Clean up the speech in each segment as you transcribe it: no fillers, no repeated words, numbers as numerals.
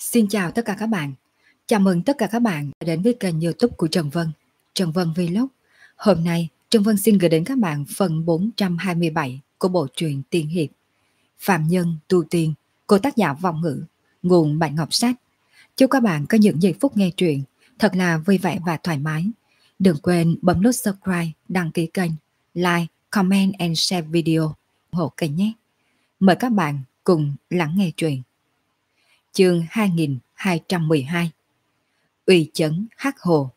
Xin chào tất cả các bạn. Chào mừng tất cả các bạn đã đến với kênh YouTube của Trần Vân, Trần Vân Vlog. Hôm nay, Trần Vân xin gửi đến các bạn phần 427 của bộ truyện Tiên Hiệp Phạm Nhân Tu Tiên của tác giả Vọng Ngữ, nguồn Bạch Ngọc Sách. Chúc các bạn có những giây phút nghe truyện thật là vui vẻ và thoải mái. Đừng quên bấm nút subscribe, đăng ký kênh, like, comment and share video, ủng hộ kênh nhé. Mời các bạn cùng lắng nghe truyện. Chương 2212 Uy chấn Hắc Hồ.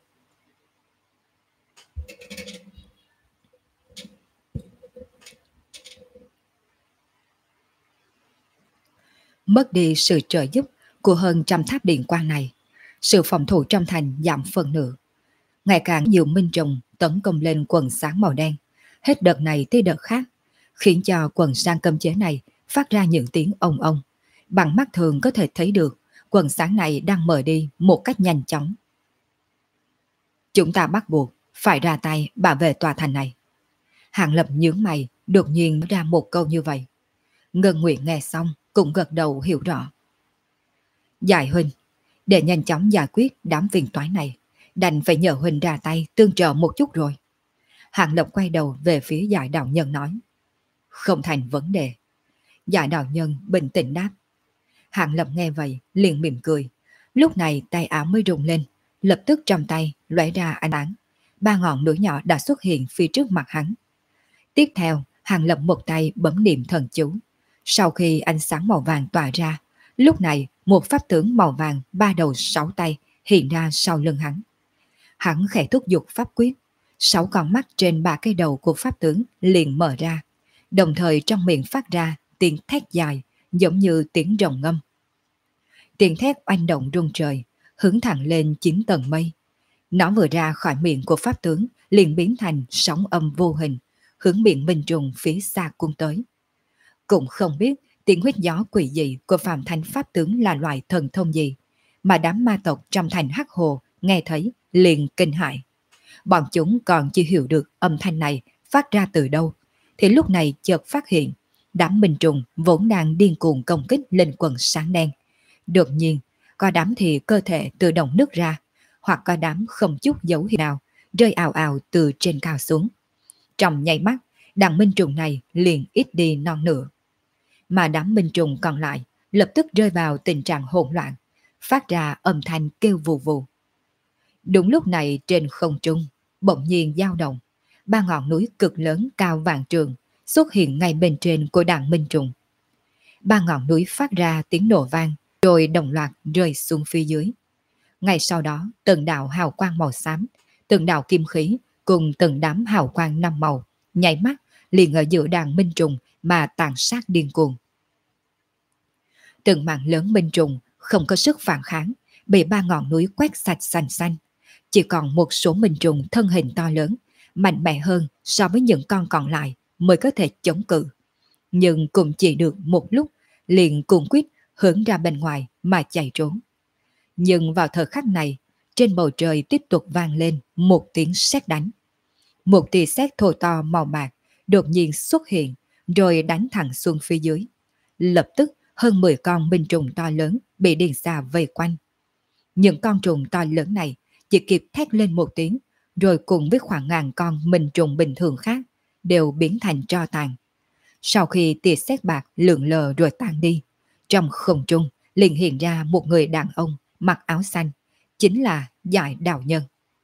Mất đi sự trợ giúp của hơn trăm tháp điện quang này, sự phòng thủ trong thành giảm phần nửa. Ngày càng nhiều minh trùng tấn công lên quần sáng màu đen, hết đợt này tới đợt khác, khiến cho quần sáng cấm chế này phát ra những tiếng ong ong. Bằng mắt thường có thể thấy được quần sáng này đang mở đi một cách nhanh chóng. Chúng ta bắt buộc phải ra tay bảo vệ tòa thành này. Hàng Lập nhướng mày, đột nhiên nói ra một câu như vậy. Ngân Nguyệt nghe xong cũng gật đầu hiểu rõ. Giải huynh, để nhanh chóng giải quyết đám phiền toái này, đành phải nhờ huynh ra tay tương trợ một chút rồi. Hàng Lập quay đầu về phía Giải đạo nhân nói. Không thành vấn đề. Giải đạo nhân bình tĩnh đáp. Hàng Lập nghe vậy liền mỉm cười. Lúc này tay áo mới rung lên, lập tức trong tay lóe ra ánh sáng. Ba ngọn núi nhỏ đã xuất hiện phía trước mặt hắn. Tiếp theo, Hàng Lập một tay bấm niệm thần chú. Sau khi ánh sáng màu vàng tỏa ra, lúc này một pháp tướng màu vàng ba đầu sáu tay hiện ra sau lưng hắn. Hắn khẽ thúc giục pháp quyết, 6 con mắt trên 3 cái đầu của pháp tướng liền mở ra, đồng thời trong miệng phát ra tiếng thét dài giống như tiếng rồng ngâm. Tiếng thét oanh động rung trời, hướng thẳng lên 9 tầng mây. Nó vừa ra khỏi miệng của pháp tướng liền biến thành sóng âm vô hình, hướng biển minh trùng phía xa cuốn tới. Cũng không biết tiếng huyết gió quỷ dị của Phạm Thanh pháp tướng là loại thần thông gì, mà đám ma tộc trong thành Hắc Hồ nghe thấy liền kinh hãi. Bọn chúng còn chưa hiểu được âm thanh này phát ra từ đâu, thì lúc này chợt phát hiện đám minh trùng vốn đang điên cuồng công kích lên quần sáng đen. Đột nhiên, có đám thì cơ thể tự động nứt ra, hoặc có đám không chút dấu hiệu nào rơi ào ào từ trên cao xuống. Trong nháy mắt, đám minh trùng này liền ít đi non nửa. Mà đám minh trùng còn lại lập tức rơi vào tình trạng hỗn loạn, phát ra âm thanh kêu vù vù. Đúng lúc này trên không trung bỗng nhiên dao động, 3 ngọn núi cực lớn cao vạn trượng xuất hiện ngay bên trên của đàn minh trùng. 3 ngọn núi phát ra tiếng nổ vang, rồi đồng loạt rơi xuống phía dưới. Ngay sau đó, từng đạo hào quang màu xám, từng đạo kim khí cùng từng đám hào quang năm màu nháy mắt liền ở giữa đàn minh trùng mà tàn sát điên cuồng. Từng mảng lớn minh trùng không có sức phản kháng, bị 3 ngọn núi quét sạch sành xanh. Chỉ còn một số minh trùng thân hình to lớn, mạnh mẽ hơn so với những con còn lại mới có thể chống cự. Nhưng cũng chỉ được một lúc, liền cuồng quyết hướng ra bên ngoài mà chạy trốn. Nhưng vào thời khắc này, trên bầu trời tiếp tục vang lên một tiếng sét đánh. Một tia sét thô to màu bạc đột nhiên xuất hiện, rồi đánh thẳng xuống phía dưới. Lập tức hơn 10 con minh trùng to lớn bị điên xà vây quanh. Những con trùng to lớn này chỉ kịp thét lên một tiếng, rồi cùng với khoảng ngàn con minh trùng bình thường khác đều biến thành tro tàn. Sau khi tia sét bạc lượn lờ rồi tan đi, trong không trung liền hiện ra một người đàn ông mặc áo xanh, chính là Giải đạo nhân.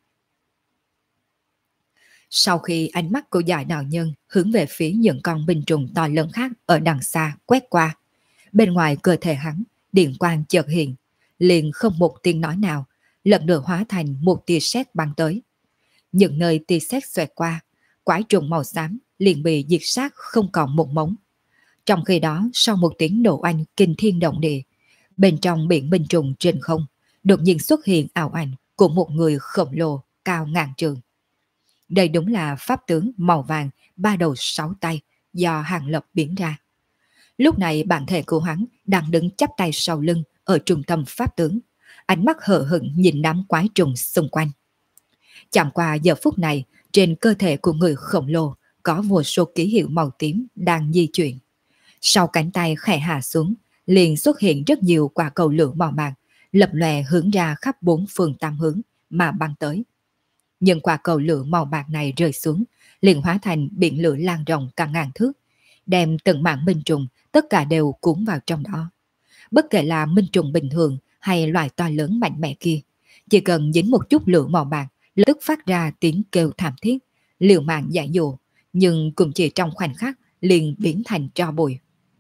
Sau khi ánh mắt của Giải đạo nhân hướng về phía những con binh trùng to lớn khác ở đằng xa quét qua, bên ngoài cơ thể hắn điện quang chợt hiện, liền không một tiếng nói nào, lần nữa hóa thành một tia sét bắn tới. Những nơi tia sét xoẹt qua, quái trùng màu xám liền bị diệt sát không còn một mống. Trong khi đó, sau một tiếng nổ oanh kinh thiên động địa, bên trong biển binh trùng trên không đột nhiên xuất hiện ảo ảnh của một người khổng lồ cao ngàn trượng. Đây đúng là pháp tướng màu vàng 3 đầu 6 tay do Hàng Lập biến ra. Lúc này bản thể của hắn đang đứng chắp tay sau lưng ở trung tâm pháp tướng, ánh mắt hờ hững nhìn đám quái trùng xung quanh. Chẳng qua giờ phút này, trên cơ thể của người khổng lồ có vô số ký hiệu màu tím đang di chuyển. Sau cánh tay khẽ hạ xuống, liền xuất hiện rất nhiều quả cầu lửa màu bạc lập lòe hướng ra khắp bốn phương tám hướng mà băng tới. Nhưng quả cầu lửa màu bạc này rơi xuống, liền hóa thành biển lửa lan rộng cả ngàn thước, đem từng mảng minh trùng tất cả đều cuốn vào trong đó. Bất kể là minh trùng bình thường hay loài to lớn mạnh mẽ kia, chỉ cần dính một chút lửa màu bạc, lập tức phát ra tiếng kêu thảm thiết, liều mạng giải dụ, nhưng cũng chỉ trong khoảnh khắc liền biến thành tro bụi.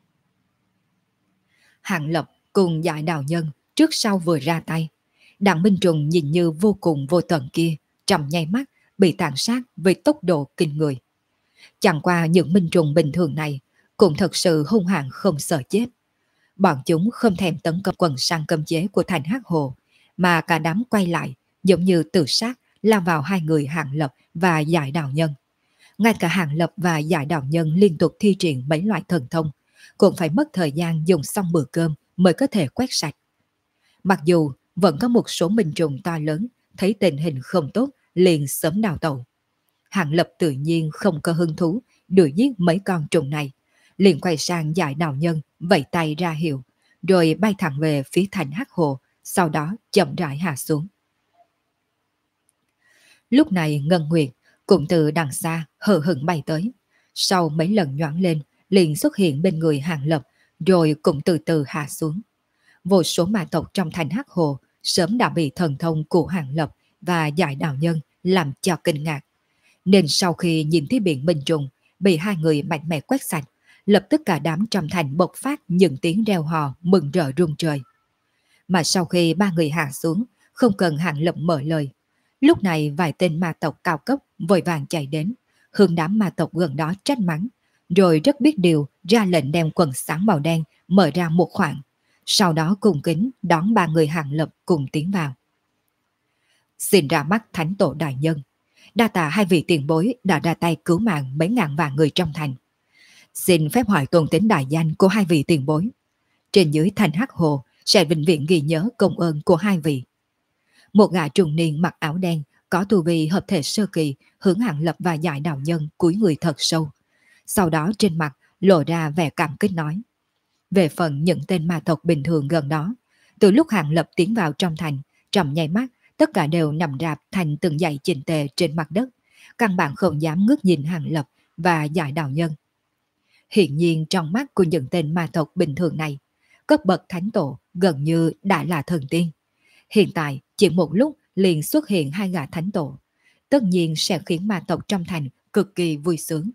Hàng Lập cùng Giải Đào Nhân trước sau vừa ra tay. Đặng minh trùng nhìn như vô cùng vô tận kia, trong nháy mắt bị tàn sát với tốc độ kinh người. Chẳng qua những minh trùng bình thường này cũng thật sự hung hãn không sợ chết. Bọn chúng không thèm tấn công quần săn cấm chế của thành Hắc Hồ, mà cả đám quay lại giống như tự sát lao vào hai người Hàng Lập và Giải Đào Nhân. Ngay cả Hàng Lập và Giải Đào Nhân liên tục thi triển mấy loại thần thông, cũng phải mất thời gian dùng xong bữa cơm mới có thể quét sạch. Mặc dù vẫn có một số minh trùng to lớn thấy tình hình không tốt liền sớm đào tẩu. Hàng Lập tự nhiên không có hứng thú đuổi giết mấy con trùng này, liền quay sang Giải Đào Nhân vẫy tay ra hiệu, rồi bay thẳng về phía thành Hắc Hồ, sau đó chậm rãi hạ xuống. Lúc này Ngân Nguyệt cũng từ đằng xa hờ hững bay tới, sau mấy lần nhoáng lên liền xuất hiện bên người Hàng Lập, rồi cũng từ từ hạ xuống. Vô số ma tộc trong thành Hắc Hồ sớm đã bị thần thông của Hàng Lập và Giải Đào Nhân làm cho kinh ngạc, nên sau khi nhìn thấy biển minh trùng bị hai người mạnh mẽ quét sạch, lập tức cả đám trong thành bộc phát những tiếng reo hò mừng rỡ rung trời. Mà sau khi ba người hạ xuống, không cần Hàng Lập mở lời, lúc này vài tên ma tộc cao cấp vội vàng chạy đến, hướng đám ma tộc gần đó trách mắng, rồi rất biết điều ra lệnh đem quần sáng màu đen mở ra một khoảng, sau đó cùng kính đón ba người Hàng Lập cùng tiến vào. Xin ra mắt Thánh Tổ Đại Nhân, đa tạ hai vị tiền bối đã ra tay cứu mạng mấy ngàn vạn người trong thành. Xin phép hỏi tôn tính đại danh của hai vị tiền bối. Trên dưới thành Hắc Hồ sẽ vĩnh viễn ghi nhớ công ơn của hai vị. Một gã trung niên mặc áo đen có tu vi hợp thể sơ kỳ hướng Hàng Lập và Giải Đào Nhân cúi người thật sâu. Sau đó trên mặt lộ ra vẻ cảm kích nói. Về phần những tên ma tộc bình thường gần đó, từ lúc Hàng Lập tiến vào trong thành, trong nháy mắt tất cả đều nằm rạp thành từng dãy chỉnh tề trên mặt đất, căn bản không dám ngước nhìn Hàng Lập và Giải Đào Nhân. Hiện nhiên trong mắt của những tên ma tộc bình thường này, cấp bậc thánh tổ gần như đã là thần tiên. Hiện tại chỉ một lúc liền xuất hiện hai gã thánh tổ, tất nhiên sẽ khiến ma tộc trong thành cực kỳ vui sướng.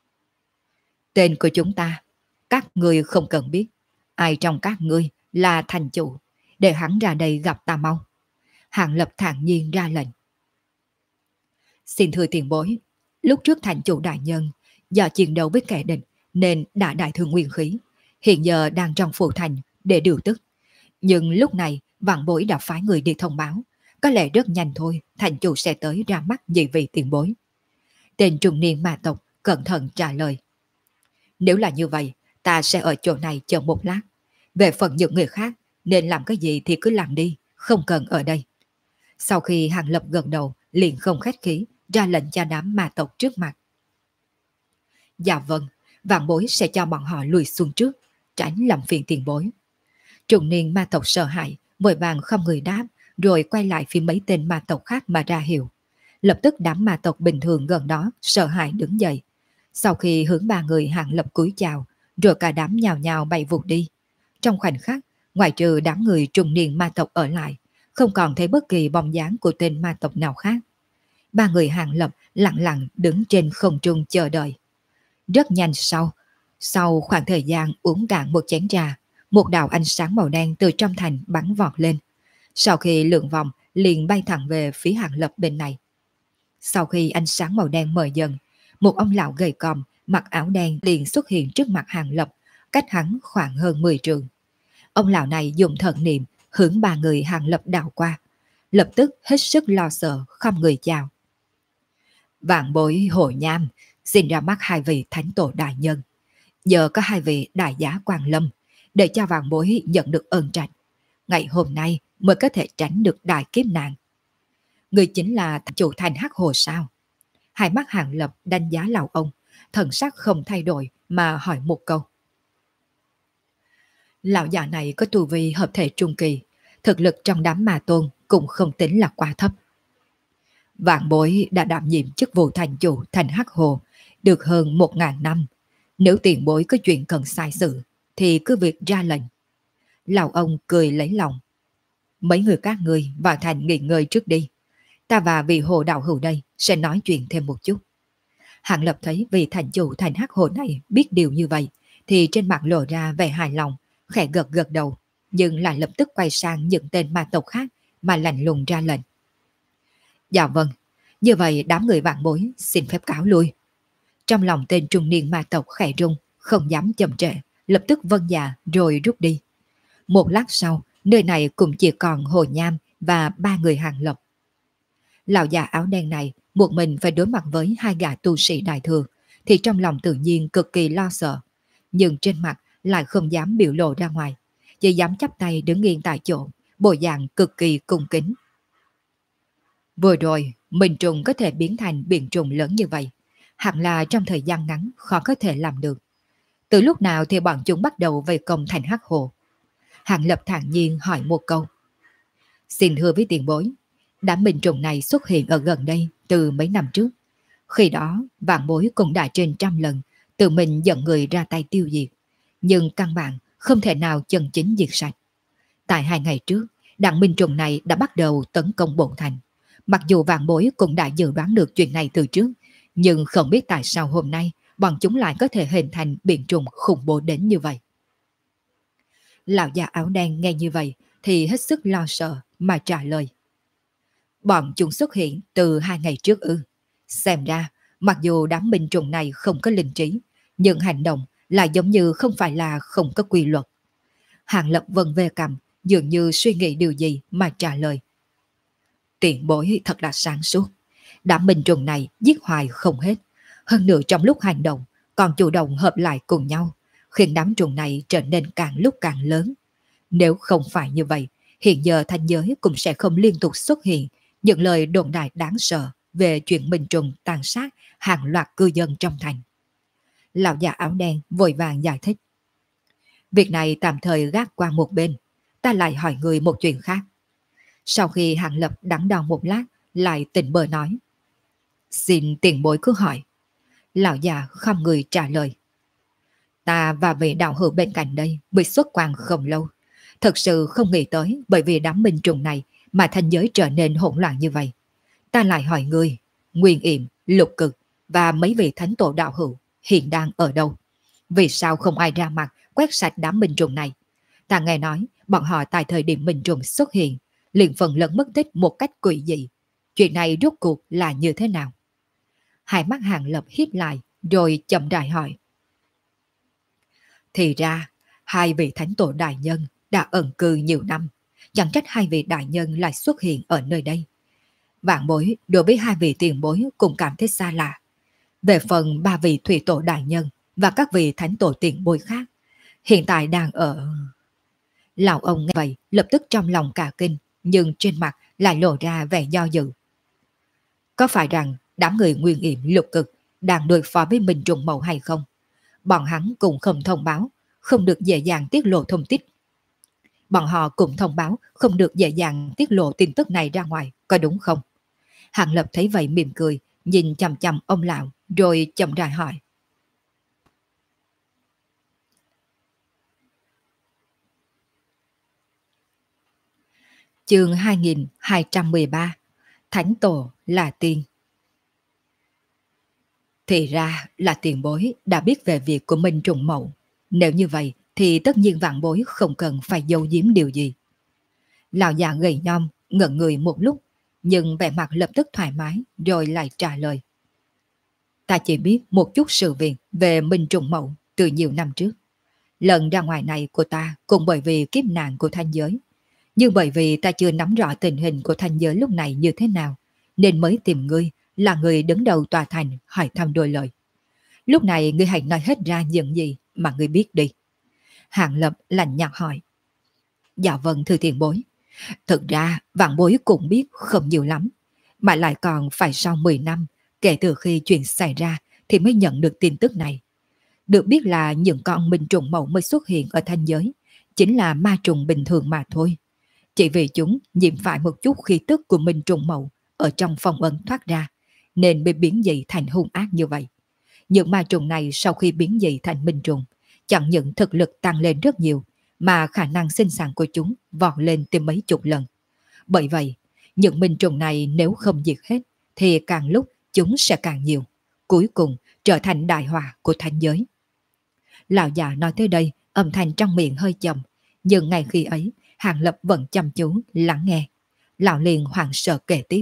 Tên của chúng ta, các ngươi không cần biết. Ai trong các ngươi là thành chủ, để hắn ra đây gặp ta mau. Hàng Lập thản nhiên ra lệnh. Xin thưa tiền bối, lúc trước thành chủ đại nhân do chiến đấu với kẻ địch nên đã đại thương nguyên khí, hiện giờ đang trong phủ thành để điều tức. Nhưng lúc này vạn bối đã phái người đi thông báo, có lẽ rất nhanh thôi thành chủ sẽ tới ra mắt nhị vị tiền bối. Tên trung niên ma tộc cẩn thận trả lời. Nếu là như vậy, ta sẽ ở chỗ này chờ một lát. Về phần những người khác, nên làm cái gì thì cứ làm đi, không cần ở đây. Sau khi Hàng Lập gật đầu, liền không khách khí, ra lệnh cho đám ma tộc trước mặt. Dạ vâng, vạn bối sẽ cho bọn họ lùi xuống trước, tránh làm phiền tiền bối. Trung niên ma tộc sợ hãi, vội vàng không người đáp, rồi quay lại phía mấy tên ma tộc khác mà ra hiệu. Lập tức đám ma tộc bình thường gần đó sợ hãi đứng dậy. Sau khi hướng ba người Hàng Lập cúi chào, rồi cả đám nhào nhào bay vụt đi. Trong khoảnh khắc, ngoại trừ đám người trung niên ma tộc ở lại, không còn thấy bất kỳ bóng dáng của tên ma tộc nào khác. Ba người Hàng Lập lặng lặng đứng trên không trung chờ đợi. Rất nhanh sau khoảng thời gian uống cạn một chén trà, một đạo ánh sáng màu đen từ trong thành bắn vọt lên. Sau khi lượn vòng, liền bay thẳng về phía Hàng Lập bên này. Sau khi ánh sáng màu đen mờ dần, một ông lão gầy còm mặc áo đen liền xuất hiện trước mặt Hàng Lập, cách hắn khoảng hơn 10 trượng. Ông lão này dùng thần niệm hướng ba người Hàng Lập đảo qua, lập tức hết sức lo sợ không người chào. Vạn bối Hồ Nham xin ra mắt hai vị thánh tổ đại nhân. Giờ có hai vị đại giá Quang Lâm, để cho vạn bối nhận được ơn trạch. Ngày hôm nay mới có thể tránh được đại kiếp nạn. Người chính là chủ thành Hắc Hồ sao? Hai mắt Hàng Lập đánh giá lão ông, thần sắc không thay đổi mà hỏi một câu. Lão già này có tu vi hợp thể trung kỳ, thực lực trong đám ma tôn cũng không tính là quá thấp. Vạn bối đã đảm nhiệm chức vụ thành chủ thành Hắc Hồ được hơn 1.000 năm. Nếu tiền bối có chuyện cần sai sự thì cứ việc ra lệnh. Lão ông cười lấy lòng. Mấy người các ngươi vào thành nghỉ ngơi trước đi. Ta và vị hồ đạo hữu đây sẽ nói chuyện thêm một chút. Hạng Lập thấy vị thành chủ thành Hắc Hồ này biết điều như vậy thì trên mặt lộ ra vẻ hài lòng, khẽ gật gật đầu, nhưng lại lập tức quay sang những tên ma tộc khác mà lạnh lùng ra lệnh. Dạ vâng, như vậy đám người vạn bối xin phép cáo lui. Trong lòng tên trung niên ma tộc khẽ rung, không dám chậm trễ, lập tức vâng dạ rồi rút đi. Một lát sau, nơi này cũng chỉ còn Hồ Nham và 3 người Hàng Lập. Lão già áo đen này một mình phải đối mặt với 2 gã tu sĩ đại thừa, thì trong lòng tự nhiên cực kỳ lo sợ, nhưng trên mặt lại không dám biểu lộ ra ngoài, chỉ dám chắp tay đứng yên tại chỗ, bộ dạng cực kỳ cung kính. Vừa rồi, Minh Trùng có thể biến thành biển trùng lớn như vậy, hẳn là trong thời gian ngắn khó có thể làm được. Từ lúc nào thì bọn chúng bắt đầu vây công thành Hắc Hồ? Hàng Lập thản nhiên hỏi một câu. Xin thưa với tiền bối, đám Minh Trùng này xuất hiện ở gần đây từ mấy năm trước. Khi đó, vạn bối cũng đã trên 100 lần tự mình dẫn người ra tay tiêu diệt, nhưng căn bản không thể nào chân chính diệt sạch. Tại 2 ngày trước, đám Minh Trùng này đã bắt đầu tấn công bổn thành. Mặc dù vạn bối cũng đã dự đoán được chuyện này từ trước, nhưng không biết tại sao hôm nay bọn chúng lại có thể hình thành biển trùng khủng bố đến như vậy. Lão già áo đen nghe như vậy thì hết sức lo sợ mà trả lời. Bọn chúng xuất hiện từ 2 ngày trước ư? Xem ra, mặc dù đám minh trùng này không có linh trí, nhưng hành động lại giống như không phải là không có quy luật. Hàng Lập vân về cầm, dường như suy nghĩ điều gì mà trả lời. Tiền bối thật là sáng suốt. Đám minh trùng này giết hoài không hết. Hơn nữa trong lúc hành động còn chủ động hợp lại cùng nhau, khiến đám trùng này trở nên càng lúc càng lớn. Nếu không phải như vậy, hiện giờ thanh giới cũng sẽ không liên tục xuất hiện những lời đồn đại đáng sợ về chuyện minh trùng tàn sát hàng loạt cư dân trong thành. Lão già áo đen vội vàng giải thích. Việc này tạm thời gác qua một bên, ta lại hỏi người một chuyện khác. Sau khi Hàng Lập đắn đo một lát, lại tỉnh bơ nói. Xin tiền bối cứ hỏi. Lão già không người trả lời. Ta và vị đạo hữu bên cạnh đây bị xuất quan không lâu. Thật sự không nghĩ tới bởi vì đám minh trùng này mà thanh giới trở nên hỗn loạn như vậy. Ta lại hỏi người, Nguyên Yểm, Lục Cực và mấy vị thánh tổ đạo hữu hiện đang ở đâu? Vì sao không ai ra mặt quét sạch đám minh trùng này? Ta nghe nói bọn họ tại thời điểm minh trùng xuất hiện liền phần lớn mất tích một cách quỷ dị. Chuyện này rốt cuộc là như thế nào? Hai mắt Hàng Lập híp lại rồi chậm rãi hỏi. Thì ra, 2 vị thánh tổ đại nhân đã ẩn cư nhiều năm, chẳng trách 2 vị đại nhân lại xuất hiện ở nơi đây. Vạn bối đối với 2 vị tiền bối cũng cảm thấy xa lạ. Về phần 3 vị thủy tổ đại nhân và các vị thánh tổ tiền bối khác, hiện tại đang ở... Lão ông nghe vậy lập tức trong lòng cả kinh, nhưng trên mặt lại lộ ra vẻ do dự. Có phải rằng đám người Nguyên Yểm, Lục Cực đang đối phó với Minh Trùng Mậu hay không? Bọn hắn cũng không thông báo, không được dễ dàng tiết lộ thông tin. Bọn họ cũng thông báo không được dễ dàng tiết lộ tin tức này ra ngoài, có đúng không? Hàng Lập thấy vậy mỉm cười, nhìn chằm chằm ông lão, rồi chậm rãi hỏi. Chương 2213 Thánh Tổ là tiên. Thì ra là tiền bối đã biết về việc của Minh Trùng Mậu. Nếu như vậy thì tất nhiên vạn bối không cần phải giấu giếm điều gì. Lão già gầy nhom ngẩn người một lúc, nhưng vẻ mặt lập tức thoải mái rồi lại trả lời. Ta chỉ biết một chút sự việc về Minh Trùng Mậu từ nhiều năm trước. Lần ra ngoài này của ta cũng bởi vì kiếp nạn của thanh giới. Nhưng bởi vì ta chưa nắm rõ tình hình của thanh giới lúc này như thế nào, nên mới tìm ngươi là người đứng đầu tòa thành hỏi thăm đôi lời. Lúc này ngươi hãy nói hết ra những gì mà ngươi biết đi. Hàng Lập lạnh nhạt hỏi. Dạ vâng thưa tiền bối. Thực ra vạn bối cũng biết không nhiều lắm, mà lại còn phải sau 10 năm kể từ khi chuyện xảy ra thì mới nhận được tin tức này. Được biết là những con minh trùng mậu mới xuất hiện ở thanh giới chính là ma trùng bình thường mà thôi. Chỉ vì chúng nhiễm phải một chút khí tức của Minh Trùng Mậu ở trong phong ấn thoát ra, nên bị biến dị thành hung ác như vậy. Những ma trùng này sau khi biến dị thành minh trùng, chẳng những thực lực tăng lên rất nhiều, mà khả năng sinh sản của chúng vọt lên tới mấy chục lần. Bởi vậy, những minh trùng này nếu không diệt hết, thì càng lúc chúng sẽ càng nhiều, cuối cùng trở thành đại họa của thánh giới. Lão già nói tới đây, âm thanh trong miệng hơi chậm, nhưng ngay khi ấy, Hàng Lập vẫn chăm chú lắng nghe. Lão liền hoảng sợ kể tiếp.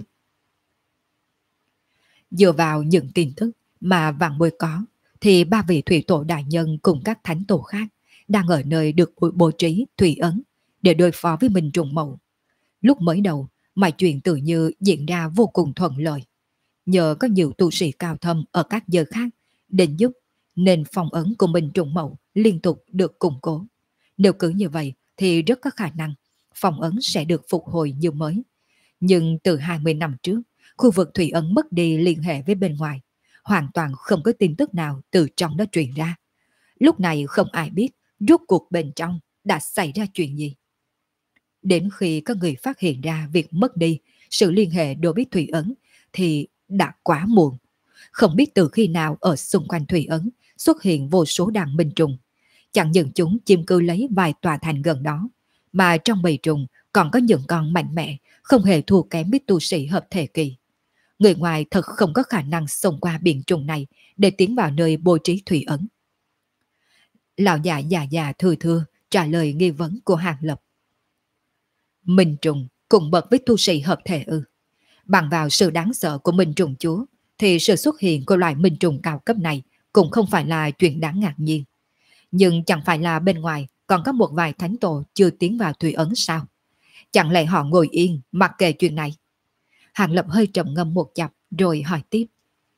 Dựa vào những tin tức mà vạn bối có, thì ba vị thủy tổ đại nhân cùng các thánh tổ khác đang ở nơi được bố trí thủy ấn để đối phó với Minh Trùng Mậu. Lúc mới đầu, mọi chuyện tự như diễn ra vô cùng thuận lợi. Nhờ có nhiều tu sĩ cao thâm ở các giới khác đến giúp, nên phong ấn của Minh Trùng Mậu liên tục được củng cố. Nếu cứ như vậy thì rất có khả năng phong ấn sẽ được phục hồi như mới. Nhưng từ 20 năm trước, khu vực thủy ấn mất đi liên hệ với bên ngoài, hoàn toàn không có tin tức nào từ trong đó truyền ra. Lúc này không ai biết rốt cuộc bên trong đã xảy ra chuyện gì. Đến khi có người phát hiện ra việc mất đi sự liên hệ đối với thủy ấn thì đã quá muộn. Không biết từ khi nào ở xung quanh thủy ấn xuất hiện vô số đàn minh trùng. Chẳng những chúng chiếm cư lấy vài tòa thành gần đó, mà trong bầy trùng còn có những con mạnh mẽ, không hề thua kém với tu sĩ hợp thể kỳ. Người ngoài thật không có khả năng xông qua biển trùng này để tiến vào nơi bố trí thủy ấn. Lão già thừa thưa trả lời nghi vấn của Hàng Lập. Minh trùng cùng bậc với tu sĩ hợp thể ư? Bằng vào sự đáng sợ của Minh trùng chúa, thì sự xuất hiện của loại minh trùng cao cấp này cũng không phải là chuyện đáng ngạc nhiên. Nhưng chẳng phải là bên ngoài còn có một vài thánh tổ chưa tiến vào thủy ấn sao? Chẳng lẽ họ ngồi yên mặc kệ chuyện này? Hàng Lập hơi trầm ngâm một chập rồi hỏi tiếp.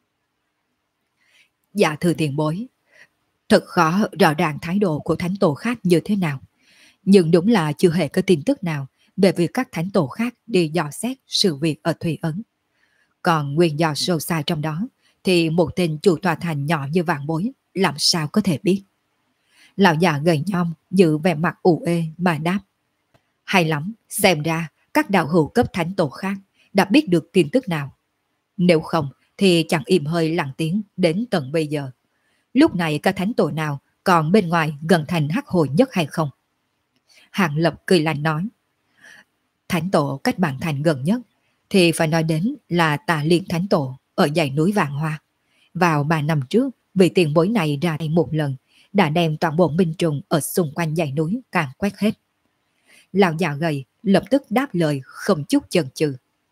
Dạ thưa tiền bối, thật khó rõ ràng thái độ của thánh tổ khác như thế nào. Nhưng đúng là chưa hề có tin tức nào về việc các thánh tổ khác đi dò xét sự việc ở thủy ấn. Còn nguyên do sâu xa trong đó thì một tên chủ tòa thành nhỏ như vạn bối làm sao có thể biết. Lão già gầy nhom giữ vẻ mặt ủ ê mà đáp. Hay lắm, xem ra các đạo hữu cấp thánh tổ khác đã biết được tin tức nào. Nếu không thì chẳng im hơi lặng tiếng đến tận bây giờ. Lúc này các thánh tổ nào còn bên ngoài gần thành hắc hồi nhất hay không? Hàng Lập cười lạnh nói. Thánh tổ cách bản thành gần nhất thì phải nói đến là Tà Liên Thánh Tổ ở dãy núi Vạn Hoa. Vào 3 năm trước, vị tiền bối này ra đây một lần, đã đem toàn bộ minh trùng ở xung quanh dãy núi càn quét hết. Lão già gầy lập tức đáp lời không chút chần chừ.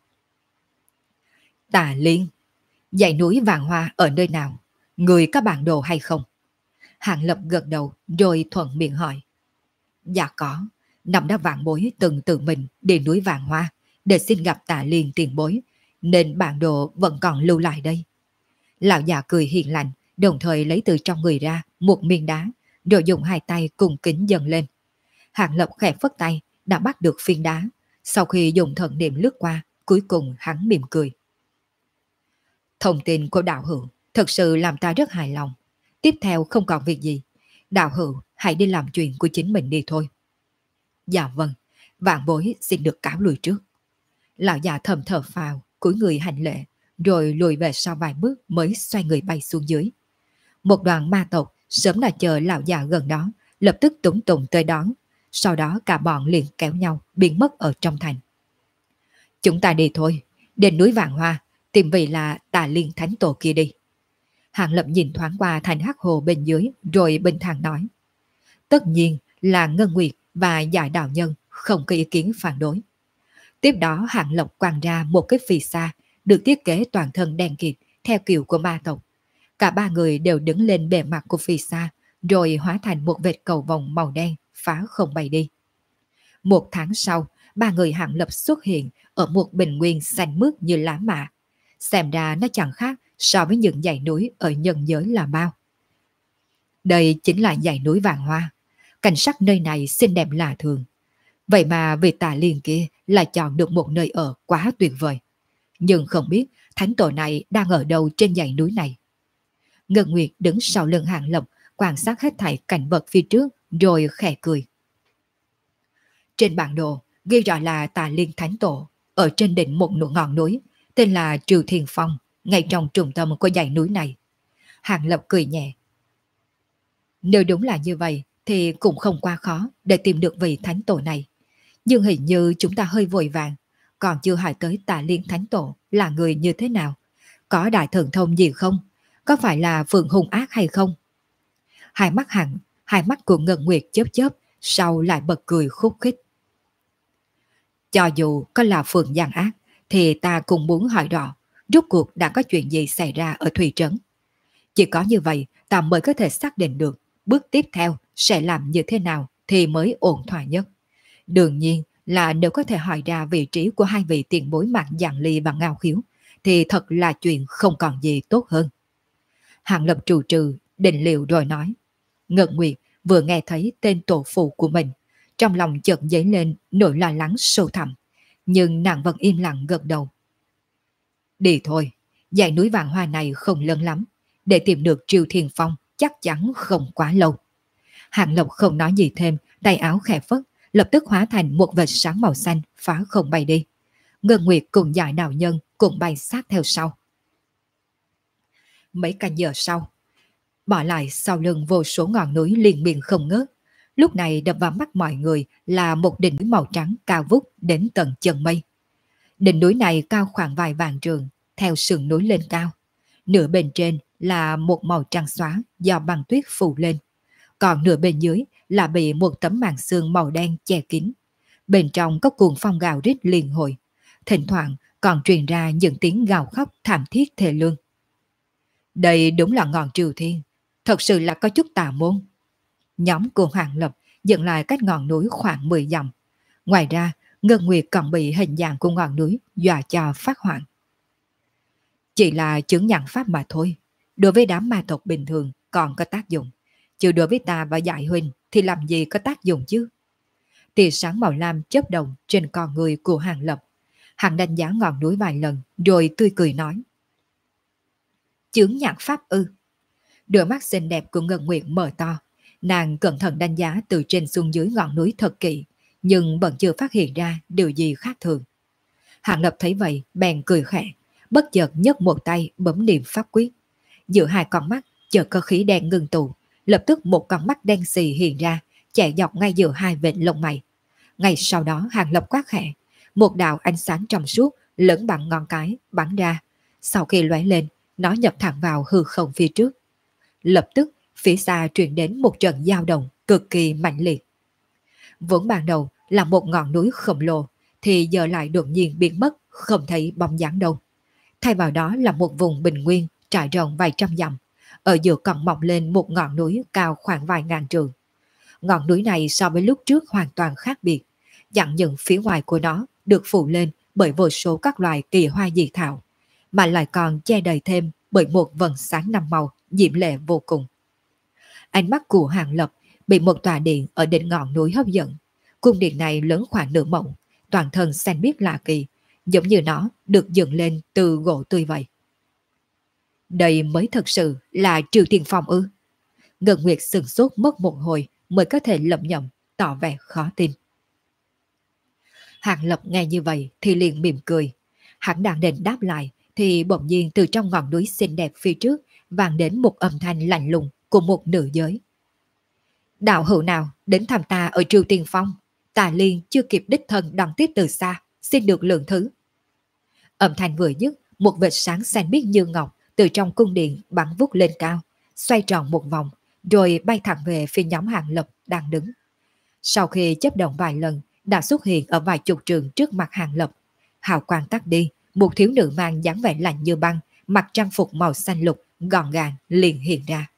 Tà Liên, dãy núi Vạn Hoa ở nơi nào? Người có bản đồ hay không? Hàng Lập gật đầu rồi thuận miệng hỏi. Dạ có, năm đó vạn bối từng tự mình đi núi Vạn Hoa để xin gặp Tà Liên tiền bối, nên bản đồ vẫn còn lưu lại đây. Lão già cười hiền lành, đồng thời lấy từ trong người ra một miếng đá, rồi dùng hai tay cùng kính dâng lên. Hàng Lập khẽ phất tay, đã bắt được phiến đá. Sau khi dùng thần niệm lướt qua, cuối cùng hắn mỉm cười. Thông tin của đạo hữu thật sự làm ta rất hài lòng. Tiếp theo không còn việc gì, đạo hữu hãy đi làm chuyện của chính mình đi thôi. Dạ vâng, vạn bối xin được cáo lui trước. Lão già thầm thở phào, cúi người hành lễ, rồi lùi về sau vài bước mới xoay người bay xuống dưới. Một đoàn ma tộc sớm đã chờ lão già gần đó, lập tức túng tùng tới đón. Sau đó cả bọn liền kéo nhau biến mất ở trong thành. Chúng ta đi thôi, đến núi Vạn Hoa, tìm vị là Tà Liên Thánh Tổ kia đi. Hàng Lập nhìn thoáng qua thành hắc hồ bên dưới rồi bình thản nói. Tất nhiên là Ngân Nguyệt và Giải Đạo Nhân không có ý kiến phản đối. Tiếp đó Hàng Lập quăng ra một cái phì sa được thiết kế toàn thân đen kịt theo kiểu của ma tộc. Cả ba người đều đứng lên bề mặt của phì sa rồi hóa thành một vệt cầu vồng màu đen phá không bay đi. Một tháng sau, ba người Hàng Lập xuất hiện ở một bình nguyên xanh mướt như lá mạ. Xem ra nó chẳng khác so với những dãy núi ở nhân giới là bao. Đây chính là dãy núi Vạn Hoa. Cảnh sắc nơi này xinh đẹp lạ thường. Vậy mà vị Tà Liên kia lại chọn được một nơi ở quá tuyệt vời. Nhưng không biết thánh tổ này đang ở đâu trên dãy núi này. Ngân Nguyệt đứng sau lưng Hàng Lập, quan sát hết thảy cảnh vật phía trước rồi khẽ cười. Trên bản đồ, ghi rõ là Tà Liên Thánh Tổ, ở trên đỉnh một ngọn núi, tên là Triều Thiên Phong, ngay trong trung tâm của dãy núi này. Hàng Lập cười nhẹ. Nếu đúng là như vậy, thì cũng không quá khó để tìm được vị Thánh Tổ này. Nhưng hình như chúng ta hơi vội vàng, còn chưa hỏi tới Tà Liên Thánh Tổ là người như thế nào, có đại thần thông gì không, có phải là phượng hung ác hay không. Hai mắt của Ngân Nguyệt chớp chớp, sau lại bật cười khúc khích. Cho dù có là phượng gian ác, thì ta cũng muốn hỏi rõ, rốt cuộc đã có chuyện gì xảy ra ở Thùy Trấn. Chỉ có như vậy, ta mới có thể xác định được bước tiếp theo sẽ làm như thế nào thì mới ổn thỏa nhất. Đương nhiên là nếu có thể hỏi ra vị trí của hai vị tiền bối Mạc Giản Ly và Ngao Khiếu, thì thật là chuyện không còn gì tốt hơn. Hàng Lập trù trừ, định liệu rồi nói. Ngân Nguyệt vừa nghe thấy tên tổ phụ của mình, trong lòng chợt dấy lên nỗi lo lắng sâu thẳm, nhưng nàng vẫn im lặng gật đầu. Đi thôi, dãy núi vàng hoa này không lớn lắm, để tìm được Triều Thiên Phong chắc chắn không quá lâu. Hàng Lập không nói gì thêm, tay áo khẽ phất, lập tức hóa thành một vệt sáng màu xanh phá không bay đi. Ngân Nguyệt cùng dải đạo nhân cùng bay sát theo sau. Mấy canh giờ sau, bỏ lại sau lưng vô số ngọn núi liên miên không ngớt. Lúc này đập vào mắt mọi người là một đỉnh núi màu trắng cao vút đến tận chân mây. Đỉnh núi này cao khoảng vài vạn trường, theo sườn núi lên cao. Nửa bên trên là một màu trắng xóa do băng tuyết phủ lên, còn nửa bên dưới là bị một tấm màn sương màu đen che kín. Bên trong có cuồng phong gào rít liên hồi, thỉnh thoảng còn truyền ra những tiếng gào khóc thảm thiết thê lương. Đây đúng là ngọn Triều Thiên, thật sự là có chút tà môn. Nhóm của Hàng Lập dựng lại cách ngọn núi khoảng 10 dặm. Ngoài ra, Ngân Nguyệt còn bị hình dạng của ngọn núi dọa cho phát hoảng. Chỉ là chứng nhận pháp mà thôi, đối với đám ma tộc bình thường còn có tác dụng, chứ đối với ta và Dại Huynh thì làm gì có tác dụng chứ. Tia sáng màu lam chớp động trên con người của Hàng Lập. Hắn đánh giá ngọn núi vài lần rồi tươi cười nói. Chướng nhãn pháp ư? Đôi mắt xinh đẹp của Ngân Nguyệt mở to. Nàng cẩn thận đánh giá từ trên xuống dưới ngọn núi thật kỹ, nhưng vẫn chưa phát hiện ra điều gì khác thường. Hàng Lập thấy vậy bèn cười khẽ, bất chợt nhấc một tay bấm niệm pháp quyết. Giữa hai con mắt chợt có khí đen ngưng tụ, lập tức một con mắt đen xì hiện ra, chạy dọc ngay giữa hai vệt lông mày. Ngay sau đó Hàng Lập quát khẽ, một đạo ánh sáng trong suốt lẫn bằng ngón cái bắn ra, sau khi lóe lên, nó nhập thẳng vào hư không phía trước. Lập tức phía xa truyền đến một trận dao động cực kỳ mạnh liệt. Vốn ban đầu là một ngọn núi khổng lồ, thì giờ lại đột nhiên biến mất, không thấy bóng dáng đâu. Thay vào đó là một vùng bình nguyên trải rộng vài trăm dặm, ở giữa còn mọc lên một ngọn núi cao khoảng vài ngàn trượng. Ngọn núi này so với lúc trước hoàn toàn khác biệt, chẳng những phía ngoài của nó được phủ lên bởi vô số các loài kỳ hoa dị thảo, mà lại còn che đầy thêm bởi một vầng sáng năm màu diễm lệ vô cùng. Ánh mắt của Hàng Lập bị một tòa điện ở đỉnh ngọn núi hấp dẫn. Cung điện này lớn khoảng nửa mẫu, toàn thân xanh biếc lạ kỳ, giống như nó được dựng lên từ gỗ tươi vậy. Đây mới thật sự là Triều Thiên Phong ư? Ngân Nguyệt sửng sốt mất một hồi mới có thể lẩm nhẩm, tỏ vẻ khó tin. Hàng Lập nghe như vậy thì liền mỉm cười. Hắn đang định đáp lại thì bỗng nhiên từ trong ngọn núi xinh đẹp phía trước vang đến một âm thanh lạnh lùng của một nữ giới. Đạo hữu nào đến thăm ta ở Triều Tiên Phong, Tà Liên chưa kịp đích thân đón tiếp từ xa, xin được lượng thứ. Âm thanh vừa dứt, một vệt sáng xanh biếc như ngọc từ trong cung điện bắn vút lên cao, xoay tròn một vòng, rồi bay thẳng về phía nhóm Hàng Lập đang đứng. Sau khi chớp động vài lần, đã xuất hiện ở vài chục trường trước mặt Hàng Lập. Hào quang tắt đi, một thiếu nữ mang dáng vẻ lạnh như băng, mặc trang phục màu xanh lục, gọn gàng liền hiện ra.